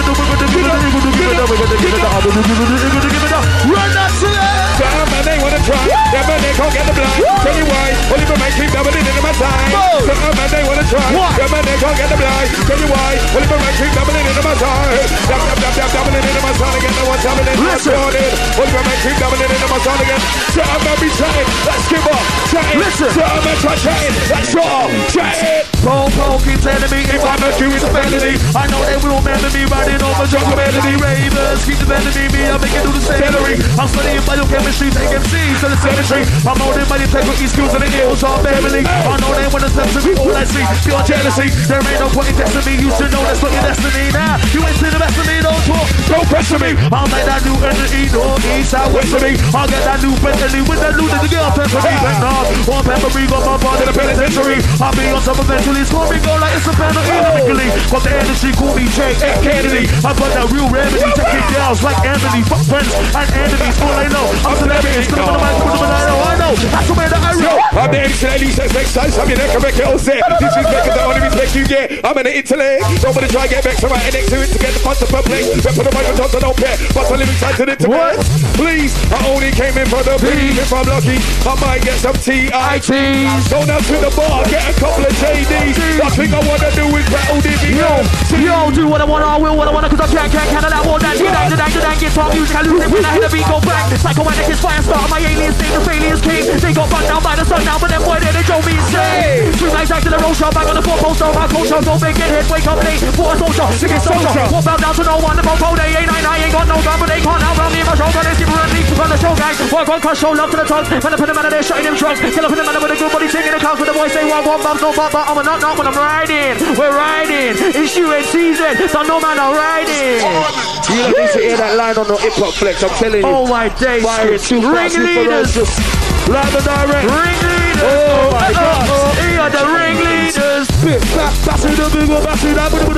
it up. Run that shit! Some man they wanna try, yeah man they can't get the blind. Tell you why, only for my keep doubling into my time. Some man they wanna try, yeah man they can't get the blind. Tell you why, only for my keep doubling into my time. Doubling into my time again, no one's doubling into my time. Only for my keep doubling into my time again. Some man be chatting, let's give up, chatting. Some man try chatting, let's shut up, chatting. Paul keep telling me if I'm a Q it's a felony. I know they will remember me riding over jungle melody. Ravers keep defending me, I make it do the scenery. I'm studying biochemistry, taking seeds to the cemetery. I'm holding my integrity skills in the hills of Beverly. I know they want to step to me, all I see, pure jealousy. There ain't no point in testing me, you should know that's not your destiny. Now, you ain't seen the best of me, don't talk, don't pressure me. I'll make that new energy, north, east, south, west of me. I'll get that new Bentley with that new the girl pepper me. But no, on peppery, got my part in the penitentiary. I'll be on top eventually, it's gonna be go like it's a penalty. Got the energy, call me J.F. Kennedy. I've got that real remedy, taking girls like Anthony. Fuck friends and enemies, all I know. I'm celebrity, it's gonna be the mic, I know. That's the way that I roll. I'm the MC says next time, I'm your neck, I make it all set. This is because the only respect you get. I'm an intellect. Nobody try to get back to my next to it to get the fun to per place. Rep for the mic, I don't care. But I live inside to the internet. Please, I only came in for the beat. If I'm lucky, I might get some TITs. Go down to the bar, get a couple of JDs. Last thing I wanna do is battle DV. Yo, do what I wanna, I will what I wanna, cause I can't handle that one. That get top music, I lose it when I hear the beat go back. Psychoanalytic is fire starter, my aliens name the failures king. They got bugged down by the sun now, but then boy, they drove me insane. 3 nights back to the road shop, back on the 4 poster, my culture, go big, get hit, wake up late. For a soldier, sick and soldier. Walk out down to no one, the popo, they ain't got no gun, but they can't outrun me. My shoulder, they skip around me, run the show gang. Walk on, crush, show love to the tongue. When I put them out of there, shutting them drugs. Kill up in the man with a good body, singing the clouds with the voice, say walk on, bumps, no pop, but I'm a not when I'm riding. We're riding, it's you and season, so no man I'm riding. You don't need to hear that line on the hip hop flex, I'm telling you. Oh my days. Ringleaders. Live and direct. Ringleaders. Oh my God. Here are the ringleaders. Bassy the big one, bassy that with the big.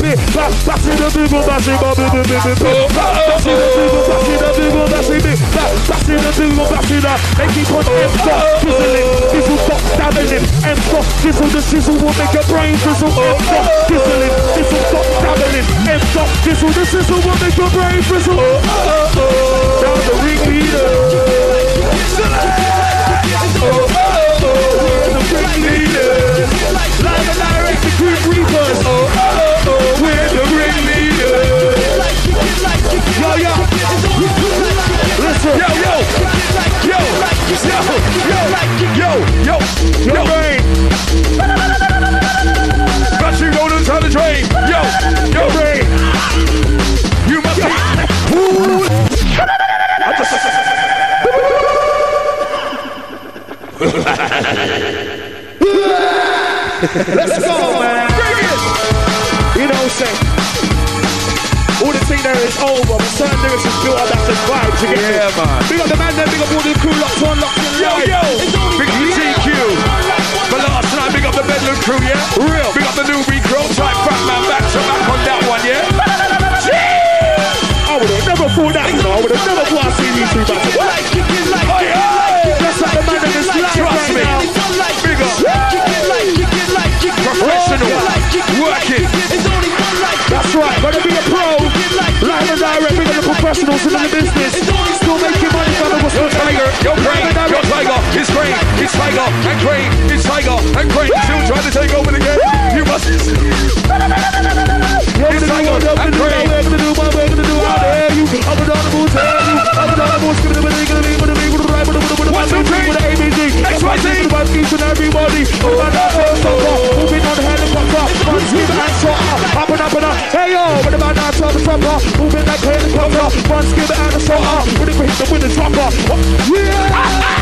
me. Bass in the big one, bass in the big one, bass in the big one, bass in the big one, bass in the big one, bass in the big one, bass in the. They keep on M-Stop fizzling, fizzle stop dabbling. M-Stop fizzle, the sizzle will make your brain fizzle. M-Stop fizzling, fizzle stop dabbling. M-Stop fizzle, the sizzle will make your brain fizzle. Down the ringleader. The ringleaders. Live and direct, the Grim Reapers. We're the ringleaders. Yo, yo. Listen. Yo, yo. Yo, yo, yo, yo, yo, rain. Got you rolling on the train. Yo, yo, rain. You must be. Ooh. Let's go, man. You know what I'm saying? All the thing there is over, but certain lyrics is built up, that's the vibe to get it. Man. Big up the man there, big up all the crew, locked on, locked in. Yo, yo, big up the TQ. But last night, big up the Bedlam crew, yeah? Real. Big up the new recrow, type fat man, back to back on that one, yeah? I would have never thought that, you know, I would have never thought I'd see you two back to back. Oh, yeah! That's like the man that is live right now. Big up. Professional. Working. That's right, gotta be a pro. Live and direct, big up the professionals in the business. Still making money from the what's the Tiger. Yo, Crane, yo, Tiger. It's Crane, it's Tiger, and Crane, it's Tiger, and Crane. Still trying to take over the game. You must. It's Tiger, and Crane. We're gonna do what we're gonna do out there. You up and down the boots, up and down the boots, give it a minute, one, two, three, with the ABG. XYZ. Each and everybody. Moving on the helicopter. One, two, and shot up and up and up. Hey yo, with the man out on the front bar. Moving like helicopter. One, skip it and a shot up. With the dropper. Yeah.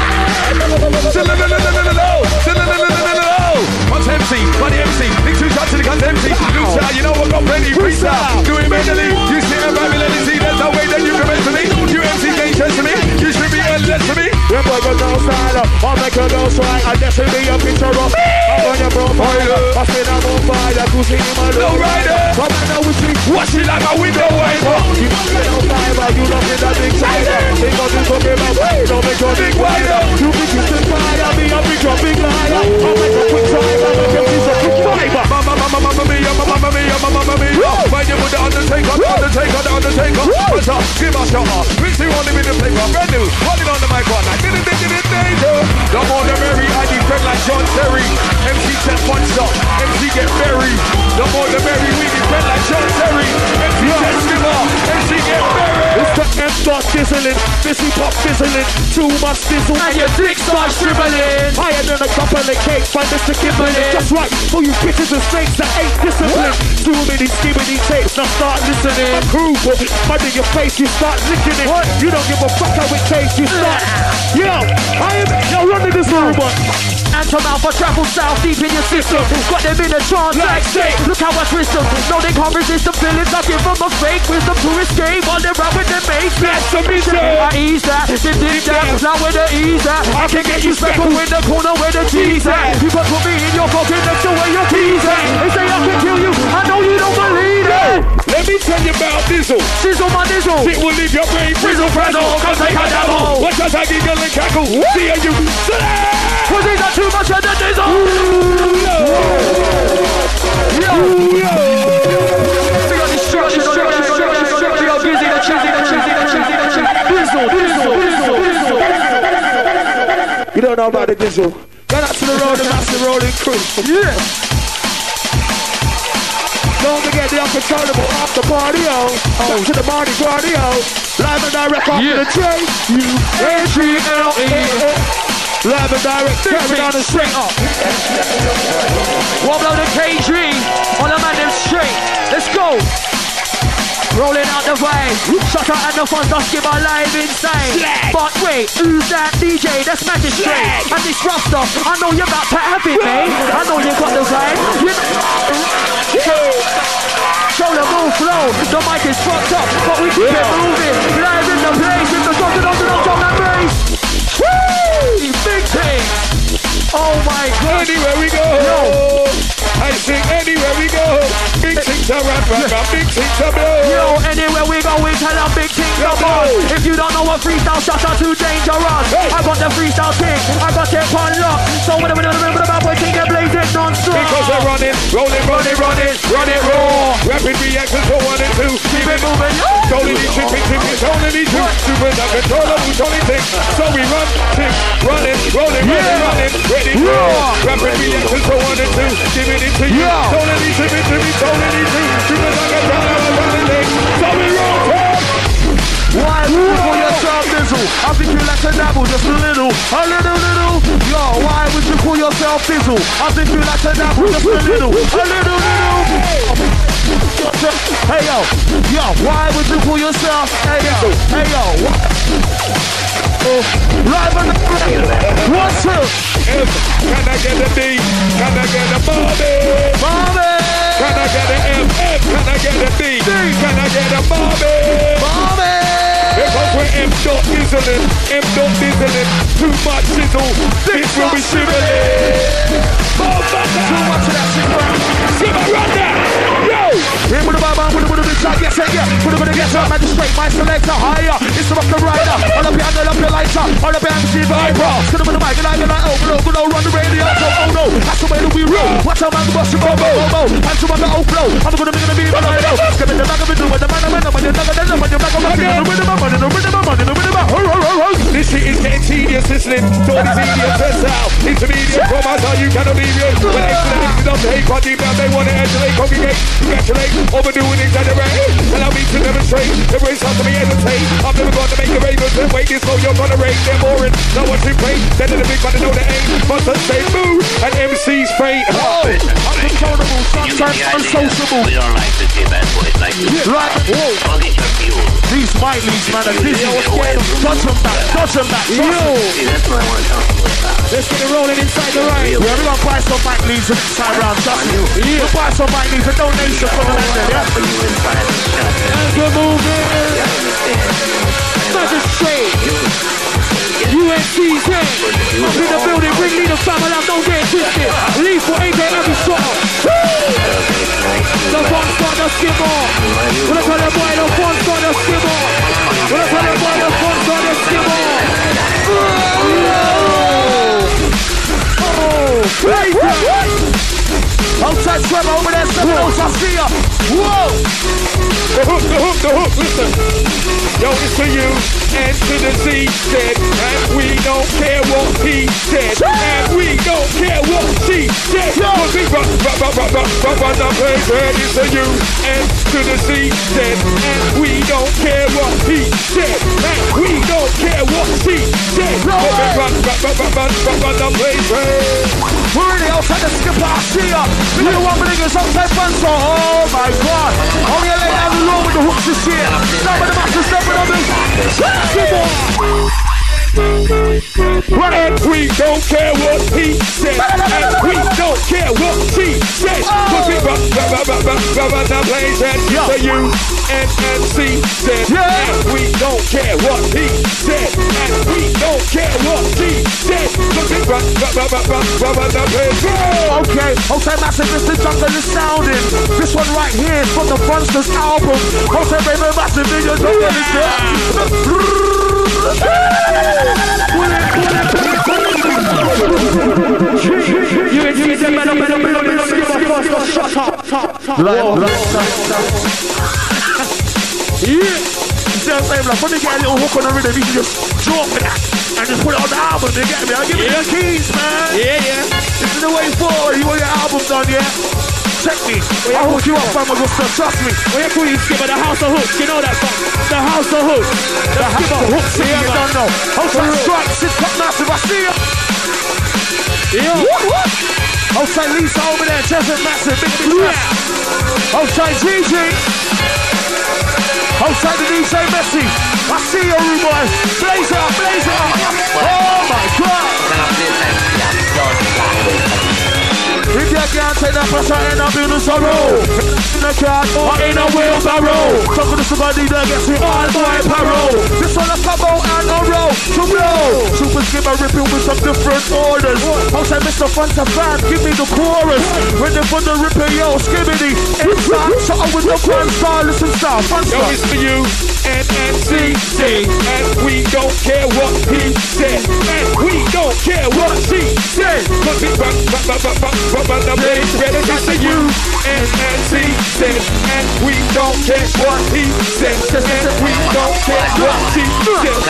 What's MC? Money MC. Big two shots to the guns MC. Loose out, you know what got plenty. Freestyle. Doing mentally. You see a family, let me see. There's no way that you can mention me. You MC can't chase to me. You should be endless to me. When boy go down style, I'll make a go strike. I just see me a picture of. I'm on your profile. I spin I'm on fire. Who's in my low rider? Come on now with me. Watch it like a window wiper. You don't get on fire, you don't get that big tiger. They got to talk about way. Don't make your big wider. You think you can fire me, I'll make your big liar. I'll make a quick time, I'll make a piece of quick fiber. Mamma mia, mamma mia, mamma mia. When you with the Undertaker, the Undertaker, the Undertaker. What's up? Give us your heart. Rinse you on the middle paper. Brand new. Running on the mic one night. Didn't danger. The more the merry. I defend like John Terry. MC set one shot. MC get buried. The more the merry. We defend like John Terry. MC set skipper. MC get buried. It's the M start sizzling. Fizzy pop fizzling. Too much sizzle. And your dick starts dribbling. Higher than a cup of the cake. Find Mr. Kimberly. Just right. For you bitches and snakes that ain't disciplined. Too many skibbity tapes. Now start listening. My crew will mud in your face. You start licking it. What? You don't give a fuck how it tastes. You start. Yo, yo, run to this room, boy. Anton Alpha travel south deep in your system. Got them in a trance like shake. Look how I twist them. No, they can't resist the feelings. I give them a fake wisdom to escape. While they rap with their mates. That's the mission. I ease that, they did that. Now where the ease at. I can get you speckled in the corner where the cheese at. You got put me in your pocket next to where your keys at. They say I can kill you. I know you don't believe it. Let me tell you about Dizzle. Sizzle my dizzle. It will leave your brain frizzle frazzle. Cause take a devil. Watch us I giggle and cackle. See you. Cause they got too much of the dizzle. Yo. We got destruction on the destruction. We got busy the cheesy. Dizzle. You don't know about the Dizzle. Get up to the road and that's the rolling crew. Yeah. Don't forget the uncontrollable after party, back to the Mardi Gras, live and direct off the train. U-N-G-L-E. Live and direct, carry on the straight up. One blow the KG on the man them straight. Let's go. Rolling out the vibe. Shut out and the fun just give our live insane. But wait, who's that DJ? That's Magistrate. And this rough stuff, I know you're about to have it, mate. I know you got the vibe. Show the move flow. The mic is fucked up, but we keep it moving. Live in the place, in the drum and bass. Woo! Big thing. Oh my God. Anywhere we go. Yo. I sing anywhere we go. Big things to run, big things to blow. Yo, anywhere we go, we tell them big things to blow. If you don't know what freestyle shots are too dangerous, I got the freestyle king, I got it on lock. So when the bad boy think they're blazing non-stop. Because they're running, rolling, raw. Rapid reactions for 1 and 2. Keep it moving. Totally tripping, totally true. Super not controllable, totally think. So we run, tick, running, rolling, ready, raw. Rapid reactions for 1 and 2. Giving it to you. Totally tripping, totally true. Super not controllable, totally think. So we roll. Why would you call yourself Dizzle? I think you like to dabble just a little. Yo, why would you call yourself Dizzle? I think you like to dabble just a little. Hey yo, why would you call yourself? Hey yo, live on the what's up? Can I get a D? Can I get a Bobby? Can I get a M? Can I get a D? Can I get a Bobby? Because we're M dot dizzling, too much sizzle, this will be shivering. Too much of that shimmer right now, yo! Here with the baba, with the big shot, yes, with the get up, magistrate, my selector, higher, it's the rock the rider, all up your lighter, all up your MC vibra, skid with the mic, and I get like, oh, run the radio, oh no, that's the way that we roll, watch out, man, bust your bobo, hands up on the flow, I'm gonna be my idol, skip in the back of it, with the man, when you're not gonna when you're back on this shit is getting tedious, listening. Talk is easier, test out. Intermediate from us, how you cannot leave it. When excellent is on the hate party, man, they want to emulate, congregate, congratulate, overdoing, exaggerate. Allow me to demonstrate, embrace how to be entertained. I'm never going to make a ravens and wait this low, you're gonna rate. They're boring, no one to pay. Then in the big man, they know the aim. Must say move, and MC's fate. Uncontrollable, sometimes unsociable. We don't like to see bad boys like you. Right, whoa. Forget your fuel. These might leads, man, are dizzy. Touch them back. See, that's what I want to talk to you about. Let's get it rolling inside the right. Yeah, we're gonna buy some mic leads and inside round, trust me. We'll buy some mic leads, a donation for the legend, yeah? For you inside the shot. And we're moving. You understand? Magistrate. UNC's gang. Up in the building, bring leader family up, don't get twisted. Leave for AK every shot. The fun's gonna skim off. When I tell the boy, the fun's gonna skim off. When I tell the boy, the fun's gonna skim off. Oh, crazy. Outside Trevor over there, 7 I see ya. Whoa. The hook, listen. Yo, it's to you and to the Z said, and we don't care what he said, and we don't care what she said. Cause we run the place where it's to you and to the Z said, and we don't care what he said, and we don't care what she said. Run the place where. We're in the outside the skipper, I see ya. We got one niggas outside fun, so oh my god. Only lay down the road with the hooks this year. Some of the masters stepping on me. And we don't care what he said, and we don't care what she said. Cause we run the place and to you and MC said, and we don't care what he said, and we don't care what she said. Cause we run the place. Okay, massive, this is jungle is sounding. This one right here is from the Funsters album. Okay, baby, massive video, don't get it. When they get a little hook on the rhythm, you can just drop it and just put it on the album, you get me? I'll give you the keys, man. Yeah. This is the way forward. You want your album done, yeah? Check me. I'll hook you up, fam, with stuff, trust me. What you call you skipper? The House of Hooks, you know that song? The House of Hooks. The skipper hooks, you don't know. Outside strike, sit top massive, I see ya. Yeah. Outside Lisa over there, Desert Massive, big outside Gigi. Outside the DJ Messi. I see you, rude boy. Blaze it up. Oh my god. If you can't take that pressure, end up in the sorrow. In the car or in a wheelbarrow. Talking to somebody that gets it all by parole. This one a couple and a row to blow. Super skipper ripping with some different orders. Outside Mr. Fanta Fan, give me the chorus. Ready for the ripper, yo, skibbity. Inside, something with the grand style, listen style, fun Yo, stuff. it's for you, NNCC, and we don't care what he said, and we don't care what she said. Cause we the place ready to see you, NNCC, and we don't care what he said, and we don't care what she said.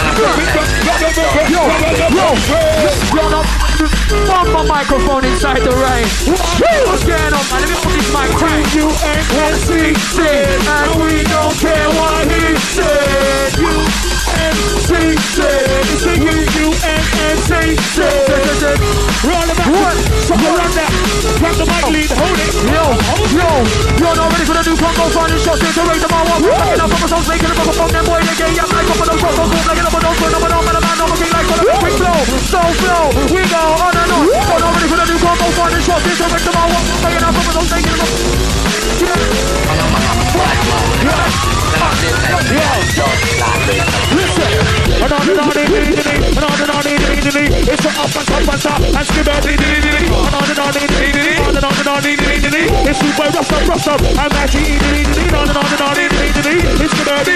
Yo, no, bomb my microphone inside the rain. What's going on, man? Let me put this mic right. UNCC, and we don't care what he said. UNCC, it's a UNCC. Roll it back. What? Run that. Grab the mic lead. Hold it. Yo, not ready for the new Congo finding shots. To raise them all up. Packing up from the songs, making them up from them boy. They get up like up on those cross. Like it up on those cross. Man, I'm looking like on a quick flow. So flow. We go on and on. Yo, not ready for the new Congo finding shots. To raise them all up. Packing up from those, making them up. Listen. It's a up and top and skip out. It's super rough up and matchy. It's skip out.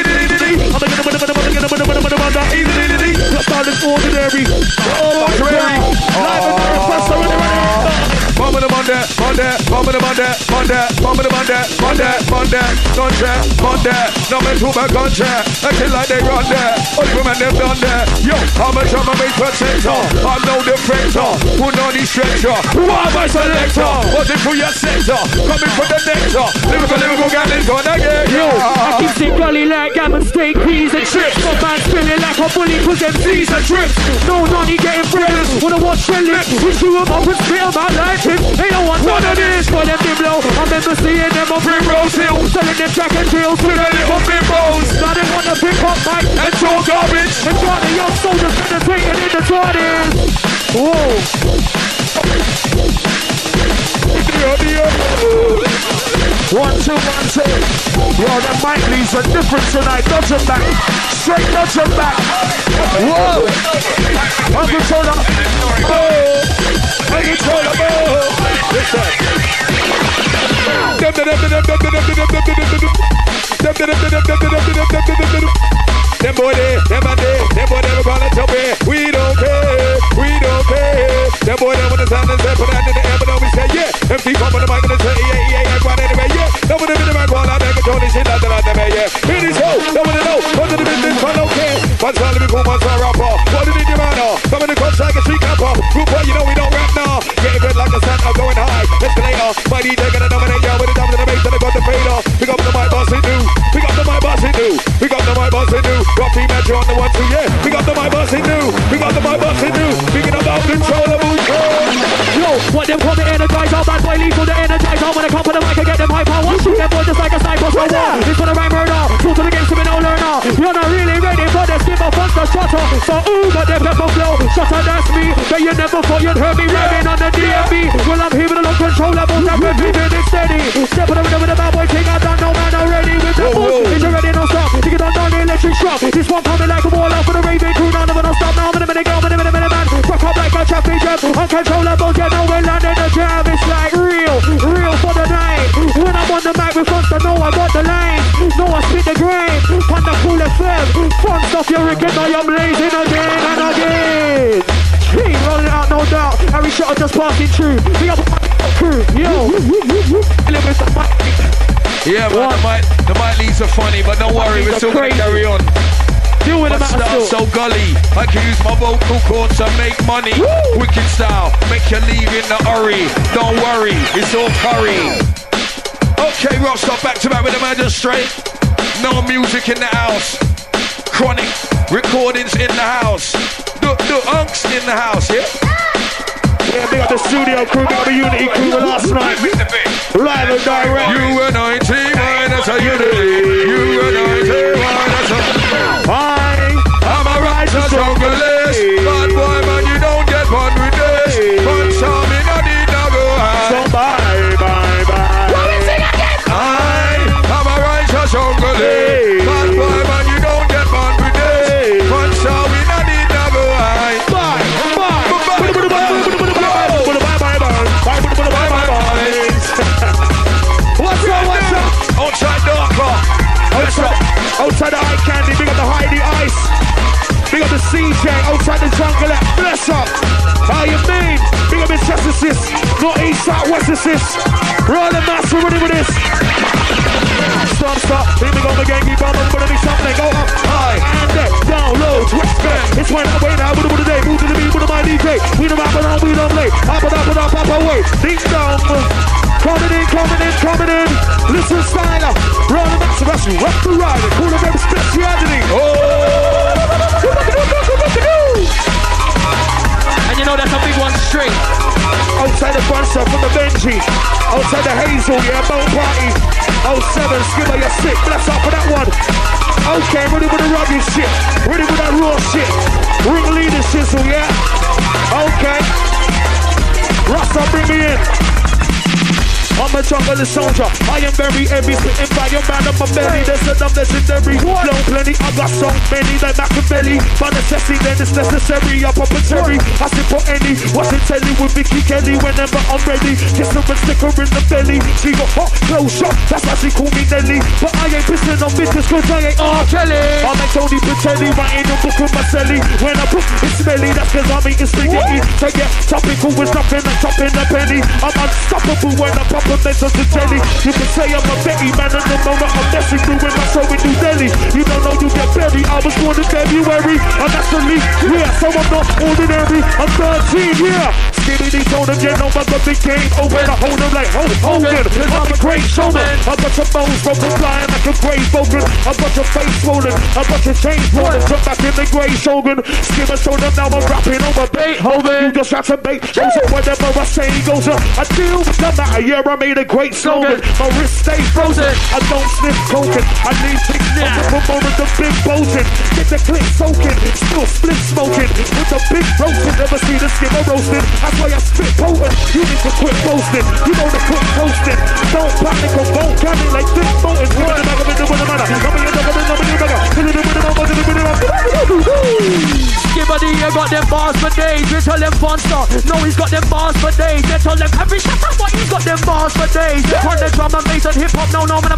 Let's start this ordinary. Live and direct. Bomb in the Monday, no man too bad contract, until like they run there, all the women them done there. Yo, how much I'm a make protector, I'm no defector, put on the stretcher, who am I selector, was it for your sector, coming from the nectar, lyrical gallons gonna get yo. I keep saying gully like gammon steak, peas and chips. Some man spilling like a bully cause them C's and trips. No nonny getting friends, wanna watch Phillips, issue them up and spit them out like him. They don't want one of this for them dim low. I remember seeing them on Primrose Hill, selling them track and tails with a little bit rolls. Now they wanna pick up mic and throw garbage and try the young soldiers penetrating in the 20s. Whoa. 1, 2, 1, 2. Yo, the mic leads are different tonight. Dodge them back. Straight dodge them back. Whoa. Uncontroller. Them boy they, them gonna tell me we don't care. Them boy they wanna stand and say put that in the air, but we say yeah. Them people on the mic and say yeah, everybody anyway yeah. Nobody in the mic while I never told this shit like that yeah. It is so, nobody know, what's in the business, but okay. What's all the people, what's our rapper? What did you man now? Some of the cops like a street camper. Group boy, you know we don't rap now. Getting red like a Santa going high. Escalator, my DJ gonna dominate ya with the double in the bass and I got the fader. Pick up the mic boss and do. Pick up the mic boss and do. Pick up the mic boss and do. Rocky Metro on the 1, 2, yeah. Pick up the mic boss and do. Pick up the mic boss and do. Picking up out controllable. Yo, what them call me energizer? Bad boy leave for the energizer. When I come for the mic, I get them hyper. One shoot them boys just like a sniper. So what? It's for the rhyme murder. Two to the game, so we no learner. You're not really ready for the skip of once the shutter. So ooh, got them pepper flow. Shutter, that's me. But you never thought you'd heard me rhyming on the DMV. Well, I'm here with the low control levels. I'm keeping it steady. Step on the rhythm with the bad boy king. I done no man already with the boots. Is you ready? No stop. Take it on down the electric shock. This one coming like a wall out for the raving crew. None of it don't stop now. I'm in a minute, go. I'm in a minute, man. Rock up like a traffic jam. Uncontrollable, you know we're landing the jam. It's like real for the night. When I'm on the mic with fun, I know I got the line. Know I spit the grain. On the cool FM. Fun stuff, you're rigging. Now I'm blazing again and again. King rolling out, no doubt. Harry shot just passing through. We got the crew, yo. Yeah, man, the mic leads are funny, but don't worry, we're still gonna carry on. Deal with my style so gully, I can use my vocal cords to make money. Woo! Wicked style, make you leave in a hurry. Don't worry, it's all curry. Okay, Rockstar, back to back with the magistrate. No music in the house. Chronic recordings in the house. The unks in the house, yeah? Yeah, big up the studio crew, big up the Unity crew last night. Live and direct. You were 90, man, that's a Unity. You were 90, man, that's a... I'm a righteous junglist. Bad boy, man, you don't get one with this. Punch on me, no need to go high. So bye. Let me sing again. I'm a righteous junglist. Bad boy, man, you don't get one with this. Punch on me, no need to go high. Bye. narcissist. Roll the master, ready with this. Stop. Here we go again. Keep on over to me something. Go up high and down low. Twist back. It's when I wait now. With the day. Move to the beat with my DJ. We don't rap around. We don't play. Up away. Ding dong. Coming in. Listen, styler. Roll the master. That's you. Rock the rider. Cool of every speciality. And you know that's a big one straight. Outside the Bunster from the Benji. Outside the Hazel, yeah, Boat Party. 07, Skimmer, you're sick. Bless up for that one. Okay, ready with the rugged shit. Ready with that raw shit. Ring leader shizzle, yeah? Okay. Rasta, bring me in. I'm a jungle soldier. I am very heavy, sitting by your man on my belly. There's a dumb legendary. Blow plenty, I got so many like Machiavelli. For necessity, then it's necessary. I pop a cherry. I sip for any. Watching telly with Vicky Kelly whenever I'm ready. Kiss her and stick her in the belly. She got hot, close shot. That's why she call me Nelly. But I ain't pissing on bitches cause I ain't Kelly. I'm like Tony Patelli, writing a book with my celly. When I book, it's smelly. That's cause I'm eating spaghetti. So yeah, topical with nothing and chopping a penny. I'm unstoppable when I pop compliments of the jelly. You can say I'm a Betty man at the moment I'm messing through with my show in New Delhi. You don't know you get buried. I was born in February. I'm naturally, yeah, so I'm not ordinary. I'm 13, yeah. Skinny told him, yeah, no, but the big game open. I hold him like Hogan. I'm a great showman. A bunch of bones from flying like a grave Vulcan. A bunch of face swollen. A bunch of chains rolling. Jump back in the grey Shogun. Skimmer told him now I'm rapping over Beethoven. You just have to bait. Shows up whatever I say goes up. I deal with the matter. Yeah, I made a great slogan. My wrist stay frozen. I don't sniff coking. I need things fucking for moments of big boating. Get the clip soaking. Still split smoking. With the big roasting. Never see the Skimmer roasting. That's why I spit potent. You need to quit boasting. You know the quick posting. Don't panic or won't carry like this mountain. Skibberdy, you got them bars for days. We tell them Fonster. No, he's got them bars for days. They tell them every shut up, but he's got them bars for days. On the drum and bass and hip hop. No, blaze.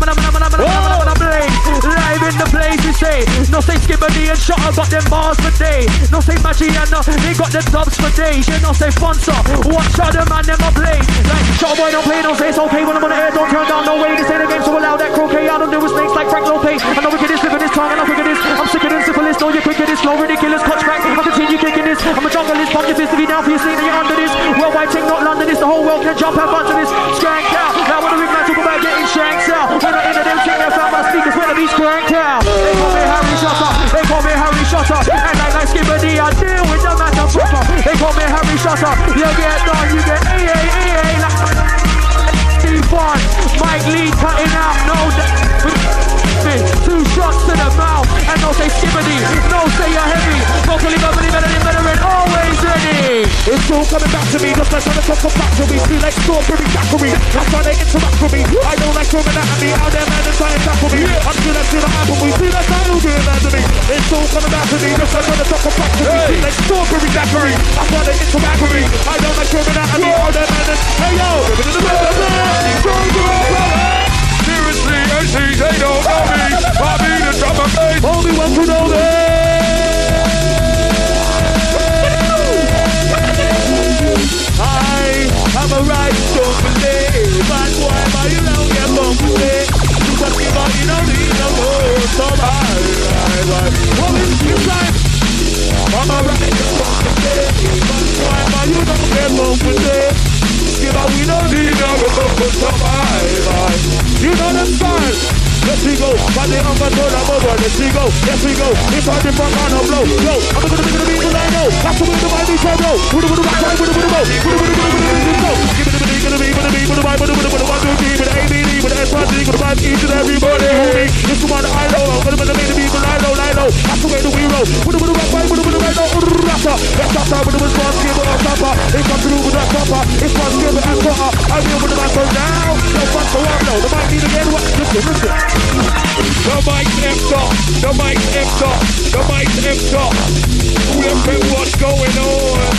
Live in the place, we say. No, say Skibberdy and Shutter got them bars for days. No, say Maggie and they got them dubs for days. You know, say Fonster. Watch out, the man, them a blaze. Like, show boy, don't play, don't say it's okay when I'm on the air. Don't turn down, no way. This ain't a game, so allow that croquet. I don't do with snakes like Frank Lopez. I know we can this, live in this tongue, and I'm quick at this. I'm sicker than syphilis. No, you're quick at this. Slow, ridiculous, clutch crack. I continue kicking this. I'm a junglist, pump your fist to be down for your sleep, and you're under this. Worldwide thing, not London, this. The whole world can jump, have fun to this. Skank out. Now when the big man talk about getting shanked out. When I'm in the damn thing, I found my speakers when I be skanked out. They call me Harry Shutter. They call me Harry Shutter. And like Skibberdy, I deal with the matter proper. They call me Harry Shutter. You get done, you get EA. Like fun. Mike Lee cutting out. No, 2 shots to the mouth. And no say Skibberdy. No say you're heavy. Vocally bubbly, better, always ready. It's all coming back to me, just like trying to talk back to me. Feel like strawberry daiquiri. That's why they interact with me. I don't like coming at me. Out there, man, and try and tackle me. Until I see the apple, we see that title doing that to me. It's all coming back to me, just like trying to talk back to me. Feel like strawberry daiquiri. That's why they interact with me. I don't like coming at me. Out there, man, and hey yo, seriously, MCs, they don't know me. I be the drum and bass. Only one to know me. I'm a right stone for day. Bad boy, but you don't get bummed for day. You just give up, you don't need no more. So right. What is your time? I'm a right stone for day. Bad boy, but you don't get bummed for day. Give up, we don't need no more. So right. You know the style. Let's go, but the uncontrol I'm over, let's go, it's all different kind of blow, yo, I'm gonna be the people I know, that's the way the mighty show, bro, with the give it the A-B-D, with the S-Y-D, with the vibe, each and everybody, homie, it's the one I know, I'm gonna be the people I know, that's the way that we roll, with the right, with the right, rasta, that's outside with the response, give it a topper, it's come through with that topper, it's one give it and cutter, I deal with the master now, no fun so I know, the might need to get what, listen. The mic's empty. Look at what's going on.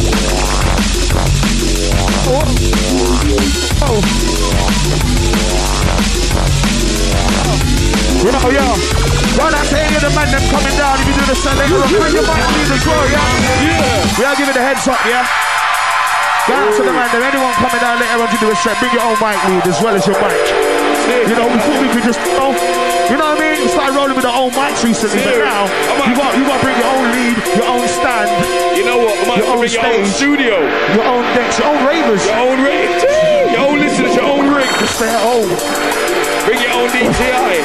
You know, yo, while I say the man them coming down, if you do the select, you might need the draw, yeah? We are giving the heads up, yeah? Go out to the man, then anyone coming down later on to do a set, bring your own mic lead as well as your mic. You know, before we could just, you know what I mean? We started rolling with our own mics recently, but now you got to bring your own lead, your own stand. You know what? I might your own bring stage, your own studio, your own decks, your own ravers, your own rig, your own listeners, your own rig. Just stay at home. Bring your own DJI.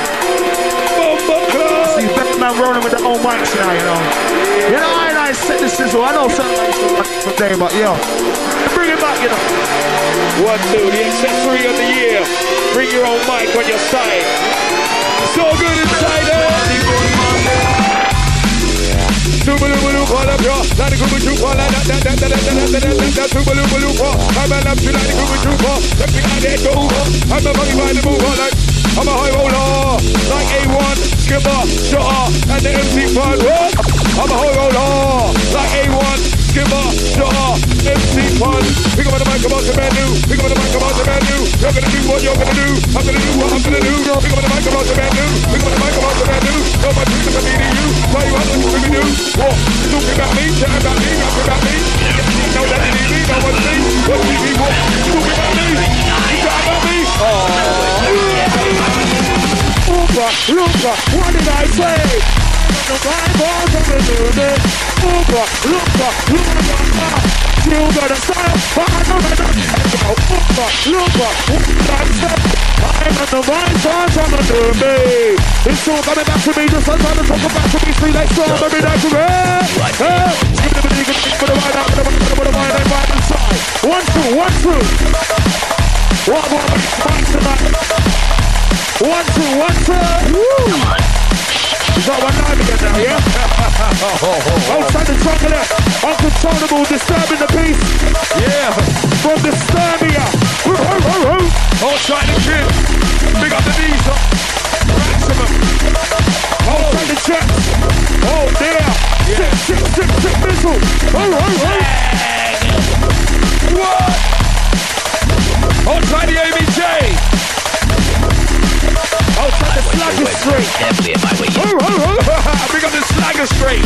See, better man rolling with their own mics now, you know. You know, I set the sizzle. I know certain mics don't like it today, but yo, bring it back, you know. 1, 2, the accessory of the year. Bring your own mic on your side. So good inside there. I'm a high roller, like A1, skipper, shutter, and the MC fun. I'm a high roller, like A1, skipper, shutter, MC fun. Pick up the mic, come on, the brand new. Pick up the mic, come on, the brand new. You're gonna do what you're gonna do. I'm gonna do what I'm gonna do. Pick up the mic, come on, the brand new. Pick up the mic, come on, the brand new. No my dreams are meeting you. Why you want to do? What? Talking about me, chatting about me, rapping about me. Know that it ain't me, no one's me. What do you mean? What? Talking about me? You chatting about me? Luca, what did I say? The Bible doesn't do this. Luca, you got a style. Luca, what did I say? I'm on the right side, I'm on the me. It's all coming back to me, just like I'm talking back to me. See, let's go, baby, that's me. Give me the big thing for the right out, for the right side. 1, 2, 1, 2. What tonight? 1, 2, 1, 2. Woo! You got 1 9 again now, yeah? Outside the chocolate, uncontrollable, disturbing the peace. Yeah. From Disturbia. Outside the gym. Big up the knees up. Maximum. Outside the chest. Oh, there. Yeah. Six, missile. What? Outside the ABJ. Outside the Slagger Street. Definitely in my way. Bring up the Slagger Street.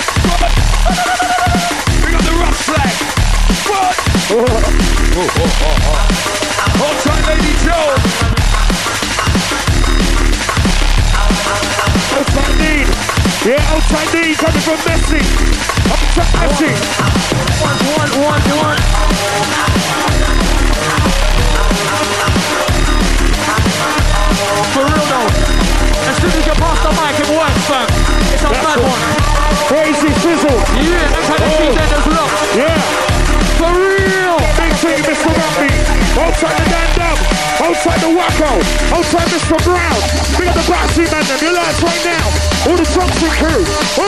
Bring up the rough slag. What? Outside Lady Joe. Outside Dean. Yeah, outside Dean coming from Messi. Outside Messi. 1. For real though, as soon as you pass the mic, it works, fam. It's a bad one. Crazy sizzle. Yeah, that's how the DJ does look. Yeah. For real. Big thing, Mr. Rappy. Outside the Dandam. Outside the Wacko. Outside Mr. Brown. Big up the backseat man, them. Your lights right now. All the Thompson crew.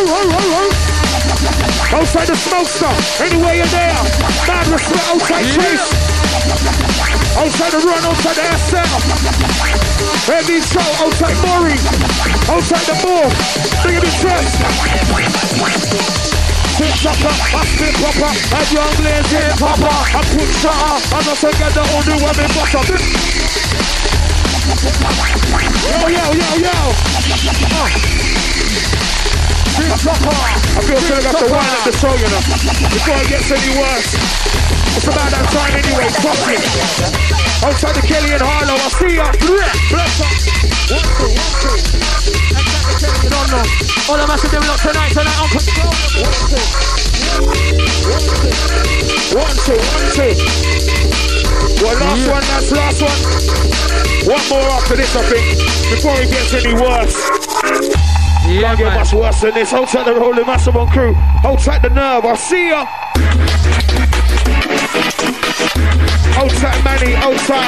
Outside the Smokester. Anywhere you're there. Mad respect outside Chase. Outside the Run, outside the SL. Heavy show, outside Maury. Outside the ball. Big up your chest. Tip chopper, I spit proper. I young lazy popper. I put shutter. I'm not forget the only woman butter. Yo. Tip chopper. I feel like I have to wind up the show, you know. Before it gets any worse. It's about that time anyway, fuck it. Outside the Kelly and Harlow, I'll see ya. Bless up. 1, 2. All the massive doing up tonight on control. 1, 2. Well, last one. One more after this, I think. Before it gets any worse. Yeah, get much worse than this. Outside the Rolling Massivon crew. Outside the Nerve, I'll see ya. Outside Manny, outside.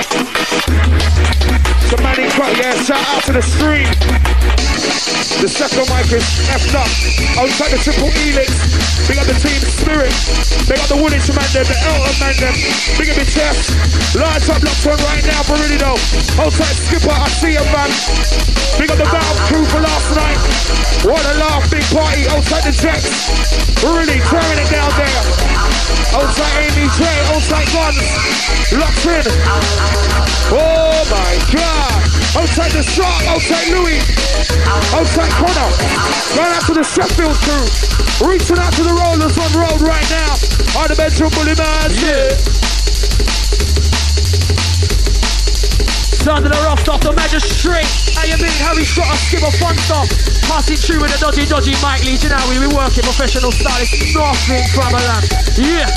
So Manny cut, yeah, shout out to the stream. The second mic is F'd up. Outside the Triple Helix. Big up the Team Spirit. Big up the Woolwich man them, the Elton man them. Big up the chest. Lights up locked on right now for really though. Outside Skipper, I see him man. Big up the Battle crew for last night. What a laugh, big party. Outside the Jets. Really tearing it down there. Outside Amy J, outside Guns. Locked in. Oh my God. Outside the Sharp, outside Louis, outside Connor. Going out to the Sheffield crew. Reaching out to the rollers on road right now. On the Bedroom Bully Man. Yeah. Sound of the rough stuff, the magistrate. How you mean? Harry shot a skip of fun stuff. Passing through with a dodgy mic lead. You know we be working professional stylists. Nothing from a lamp. Yeah,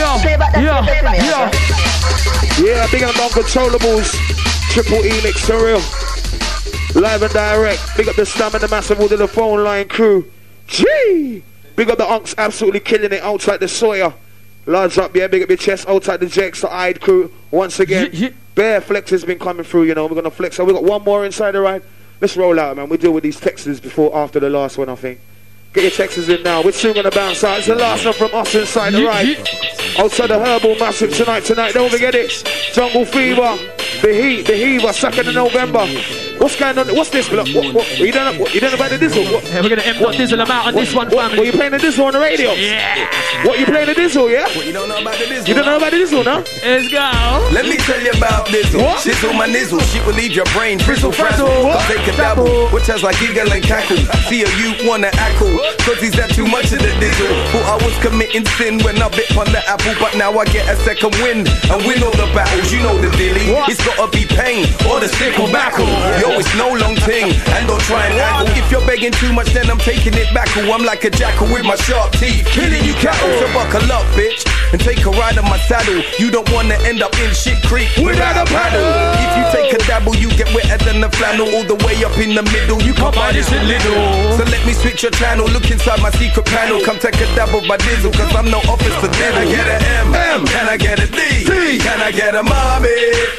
Yeah, big up Uncontrollables. Triple Helix, for real. Live and direct. Big up the Stamina Massive, all of the phone line crew. Gee! Big up the Unks, absolutely killing it outside the Sawyer. Large up, yeah, big up your chest outside the Jakes, the Eyed crew. Once again, bare flex has been coming through, you know. We're going to flex. So we got one more inside the ride. Let's roll out, man. We deal with these texts after the last one, I think. Get your texts in now. We're soon going to bounce out. It's the last one from us inside the ride. Outside the Herbal Massive tonight. Don't forget it. Jungle Fever, The Heaver, 2nd of November. What's going on? What's this? Look, what, you don't know about the Dizzle? Yeah, we're going to dizzle them out on this one, family. What, you playing the Dizzle on the radio? Yeah. What, you playing the Dizzle, yeah? What, you don't know about the Dizzle? You don't know about the Dizzle, no? Let's go. Let me tell you about Dizzle. What? Shizzle my nizzle. She will leave your brain frizzle frazzle. What? Take a dabble. Which has like giggle and cackle. See a you wanna ackle. Cause he's had too much of the Dizzle. Who I was committing sin when I bit on the apple. But now I get a second wind and win all the battles. You know the dilly. What? It's gotta be pain or the sickle backle. Yo, it's no long thing. And don't try and angle. If you're begging too much, then I'm taking it back. I'm like a jackal with my sharp teeth, killing you cattle. So buckle up, bitch, and take a ride on my saddle. You don't wanna end up in shit creek without a paddle. If you take a dabble, you get wetter than the flannel. All the way up in the middle, you can't buy this in little. So let me switch your channel. Look inside my secret panel. Come take a dabble by Dizzle, cause I'm no officer. Can I get a M? Can I get a D? Can I get a mommy?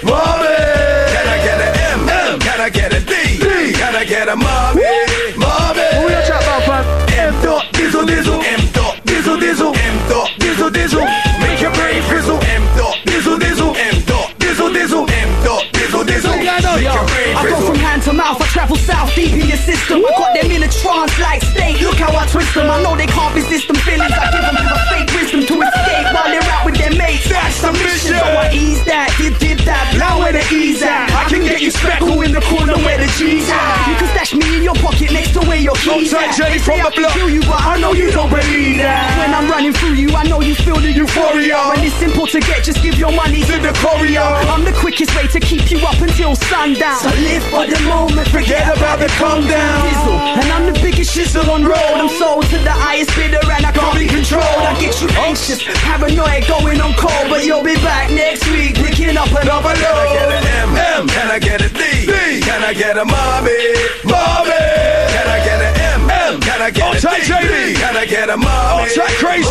Can I get a M? Can I get a D? Can I get a mommy? Who you chat about, fam? M dot Dizzle Dizzle. M dot Dizzle Dizzle. M dot Dizzle Dizzle. Make your brain frizzle. M dot Dizzle Dizzle. M dot Dizzle Dizzle. M dot Dizzle Dizzle. Make your brain I go frizzle. from hand to mouth, I travel south deep in your system. I got them in a trance like state. Look how I twist them. I know they can't resist them feelings. I give them a fake wisdom to escape while they're out with their mates. That's the mission. So I ease that, did that. Now where the ease at? I can get you speckle in the corner where the G's at. You can stash me in your pocket next to where your keys at. They say I can kill you, but I know you don't believe that. When I'm running through you, I know you feel the euphoria. When it's simple to get, just give your money to the courier. I'm the quickest way to keep you up until sundown. So live for the moment, forget about the calm down. Dizzle, and I'm the biggest shizzle on road. I'm sold to the highest bidder and I can't be controlled. I get you anxious, paranoid, going on cold. But you'll be back next week, picking up another load. Can I get an M? Can I get a D? Can I get a mommy? Can I get an M? Can I get a D? Can I get a mommy? Crazy.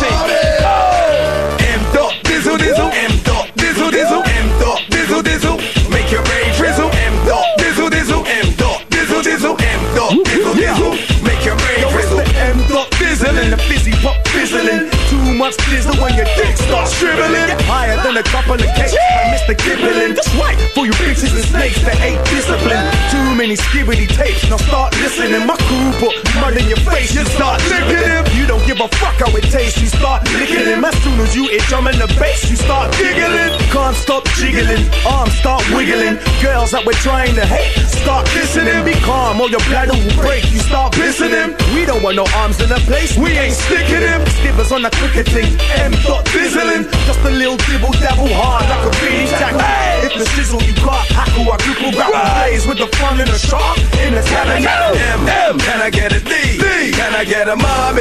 M dot Dizzle Dizzle. M dot Dizzle Dizzle. M dot Dizzle Dizzle. Make your brain frizzle. M dot Dizzle Dizzle. M dot Dizzle Dizzle. M dot Dizzle Dizzle. Make your brain frizzle. M dot Dizzling. The fizzy pop fizzling. Too much dizzle when your dick starts shriveling. Higher than a couple of cakes by Mr. Gibbling. That's right, for you bitches and snakes that ain't discipline. Too many skibbity tapes, now start listening. My crew put mud in your face, you start licking him. You don't give a fuck how it tastes, you start licking him. As soon as you hit drum in the bass, you start giggling. Can't stop jiggling, arms start wiggling. Girls that we're trying to hate, start kissing him. Be calm or your bladder will break, you start pissing him. We don't want no arms in the place, we ain't sticking him. Stibbers on the cricket thing, M dot Dizzling. Just a little dibble dabble hard like a beanie tackle. If the sizzle you can't hackle, I cripple grapple plays with the fun and the shark in the tabernacle. M, can I get a D? Can I get a mommy?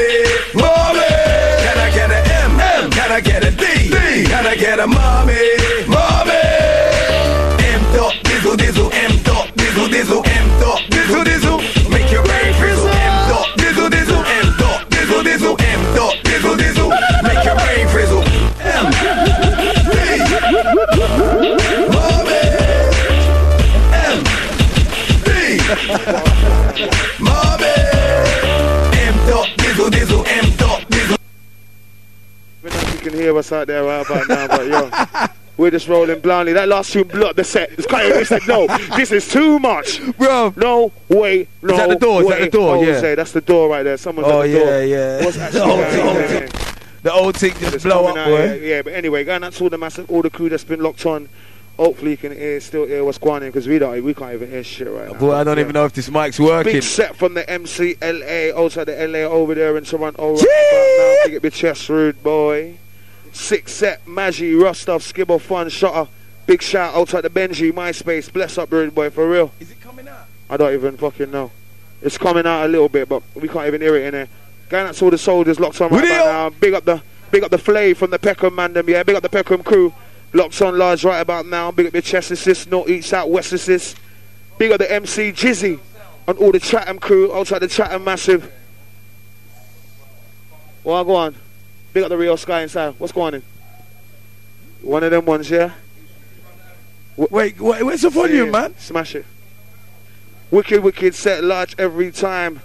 Can I get a M? Can I get a D? Can I get a mommy? M dot Dizzle Dizzle. M dot Dizzle Dizzle. M dot Dizzle Dizzle. Make your brain frizzle. M dot Dizzle Dizzle. M dot Dizzle Dizzle. M dot Dizzle Dizzle. Make your brain frizzle. M mommy. M D mommy. M dot Dizzle Dizzle. M dot Dizzle. I don't know if you can hear us out there right about now, but yo, we're just rolling blindly. That last tune blew up the set. It's kind of like, no, this is too much, Bro. No way, no. Is that the door? Is that the door? Yeah. Say, that's the door right there. Someone's at the door. Yeah. What's actually The old thing just blow up, boy. Yeah, but anyway, going out to all the massive, all the crew that's been locked on Hopefully you can still hear what's going on, because we can't even hear shit right now. Boy, I don't even know if this mic's working. Big set from the MCLA, outside the LA over there in Toronto right now. Pick up your chest, rude boy. 6 set, Maggie, Rostov, Skibble, Fun, Shutter. Big shout outside the Benji, MySpace. Bless up, rude boy, for real. Is it coming out? I don't even fucking know. It's coming out a little bit, but we can't even hear it in there. Going out to all the soldiers locked on right now. Big up the Flay from the Peckham man them, yeah. Big up the Peckham crew. Locked on large right about now. Big up your chest assist, North East South West assist. Big up the MC Jizzy and all the Chatham crew outside the Chatham Massive. Well, go on. Big up the Real Sky inside. What's going on? One of them ones, yeah. Wait, where's the volume, man? Smash it. Wicked set large every time.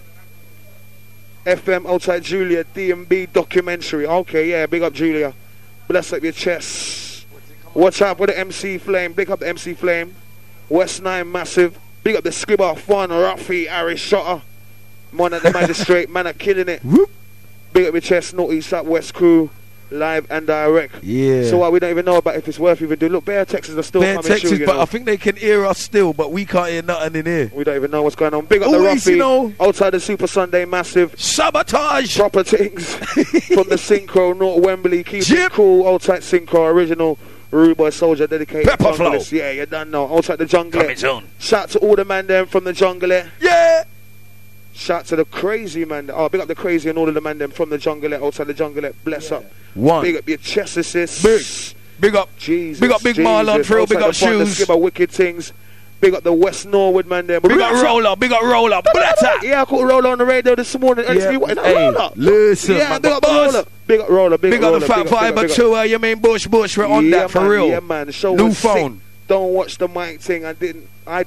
FM outside Julia, DMB documentary. Okay, yeah, big up Julia. Bless up your chest. Watch out for the MC Flame. Big up the MC Flame. West 9 Massive. Big up the Skibber, Fun, Rafi, Harry Shutter. Man at the Magistrate. Man are killing it. Whoop. Big up your chest, North East South West crew. Live and direct. Yeah. So we don't even know about if it's worth even doing. Look, bare Texas are still coming through, you but know. I think they can hear us still, but we can't hear nothing in here. We don't even know what's going on. Big up the Rafi. Outside the Super Sunday Massive. Sabotage. Proper things. From the Synchro, North Wembley. Keep it cool. Outside Synchro. Original Rude Boy Soldier dedicated. Pepper Flow. Yeah, you done know. Outside the Jungle. Coming soon. Shout to all the man them from the Jungle. Yeah. Shout to the Crazy man. Oh, big up the Crazy and all of the man them from the Jungle. Outside the Jungle. Bless up. One. Big up your chest assist. Big up. Jesus. Big up Big Marlon for real. Big up Shoes. Skip up Wicked Things. Big up the West Norwood man there. Big up Roller. Big up Roller. Yeah, I caught Roller on the radio this morning. Yeah. Roller. Listen, yeah, big up Roller. Big up Roller. Big up the Fat Fiber tour. You mean Bush? We're on that for real. Yeah, man. The show New was phone. Sick. Don't watch the mic thing. I didn't.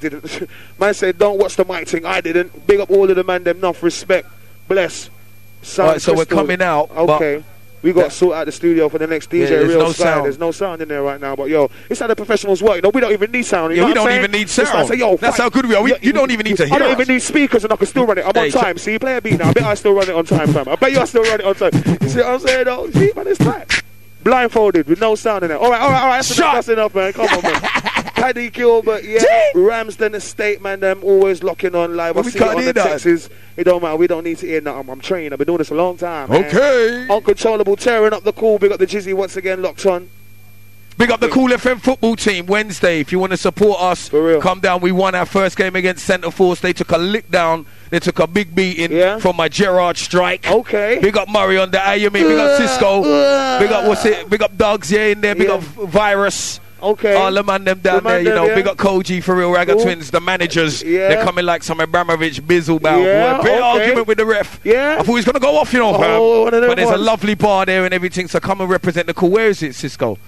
Man said, don't watch the mic thing. I didn't. Big up all of the man them. Enough respect. Bless. Alright, so we're coming out. Okay. We got to sort out the studio for the next DJ. There's Real no Sky. sound. There's no sound in there right now. But yo, it's how the professionals work. You know, we don't even need sound. You Yeah, know we what I'm don't saying? even need sound. It's like, yo, that's how good we are. You don't even need to hear I don't us. even need speakers, and I can still run it. I'm on time. See, play a beat now. I bet I still run it on time, fam. I bet you I still run it on time. You see what I'm saying? Though, see, man, it's like blindfolded with no sound in it. All right. That's enough, man. Come on, man. Paddy Gilbert, yeah. Ramsden Estate, man. Them always locking on live. I see it on the Texas. It don't matter. We don't need to hear nothing. I'm trained. I've been doing this a long time. Man. Okay. Uncontrollable, tearing up the cool. Big up the Jizzy once again. Locked on. Big up the Cool FM football team Wednesday. If you want to support us, for real. Come down. We won our first game against Centre Force. They took a lick down. They took a big beating from my Gerard strike. Okay. Big up Murray on the AME. Big up Cisco. Big up Big up Dogs in there. Big up Virus. Okay. All the man them down there, you know. Big up Koji for real. Ragga Twins, the managers. Yeah. They're coming like some Abramovich bizzle bow. Yeah, Big argument with the ref. Yeah. I thought he was gonna go off, you know, fam. But there's a lovely bar there and everything. So come and represent the cool. Where is it, Cisco?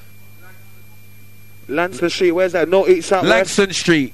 Langston Street. Where's that? North East South Langston Street.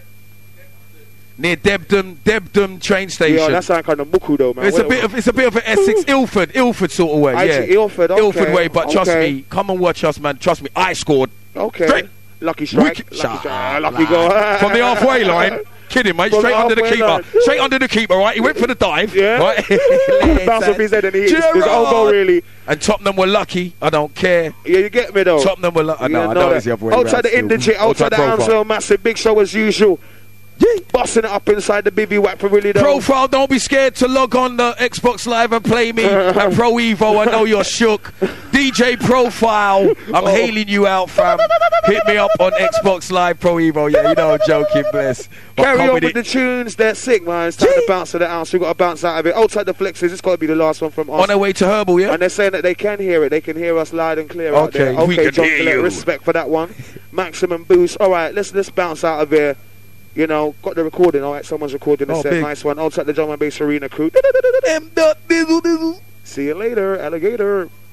Near Debden train station. Yeah, that's kind of muku though, man. It's a bit of an Essex, Ilford sort of way. Yeah, Ilford way. But trust me, come and watch us, man. Trust me, I scored. Okay. Straight. Lucky strike. Lucky goal. From the halfway line. Kidding, mate. Straight under the keeper. Straight under the keeper, right? He went for the dive. Yeah. Right? Bounce off his head and he hit his own goal, really. And Tottenham were lucky. I don't care. Yeah, you get me though. Tottenham were lucky. No, I know it's the other way outside the Indigit, outside the Hounslow Massive. Big show as usual. Yeah. Busting it up inside the Bivouac for really though. Profile, don't be scared to log on the Xbox Live and play me at Pro Evo. I know you're shook. DJ Profile, I'm hailing you out, fam. Hit me up on Xbox Live Pro Evo. Yeah, you know I'm joking, bless. Carry on with the tunes, they're sick, man. It's time to bounce to the house. We've got to bounce out of it. Outside the Flexes, it's got to be the last one from us. On their way to Herbal, yeah? And they're saying that they can hear it. They can hear us loud and clear out there. We can John hear Gillette, you. respect for that one. Maximum boost. All right, let's bounce out of here. You know, got the recording. All right, someone's recording the set. Big. Nice one. Outside the Drum and Bass Arena crew. See you later, alligator.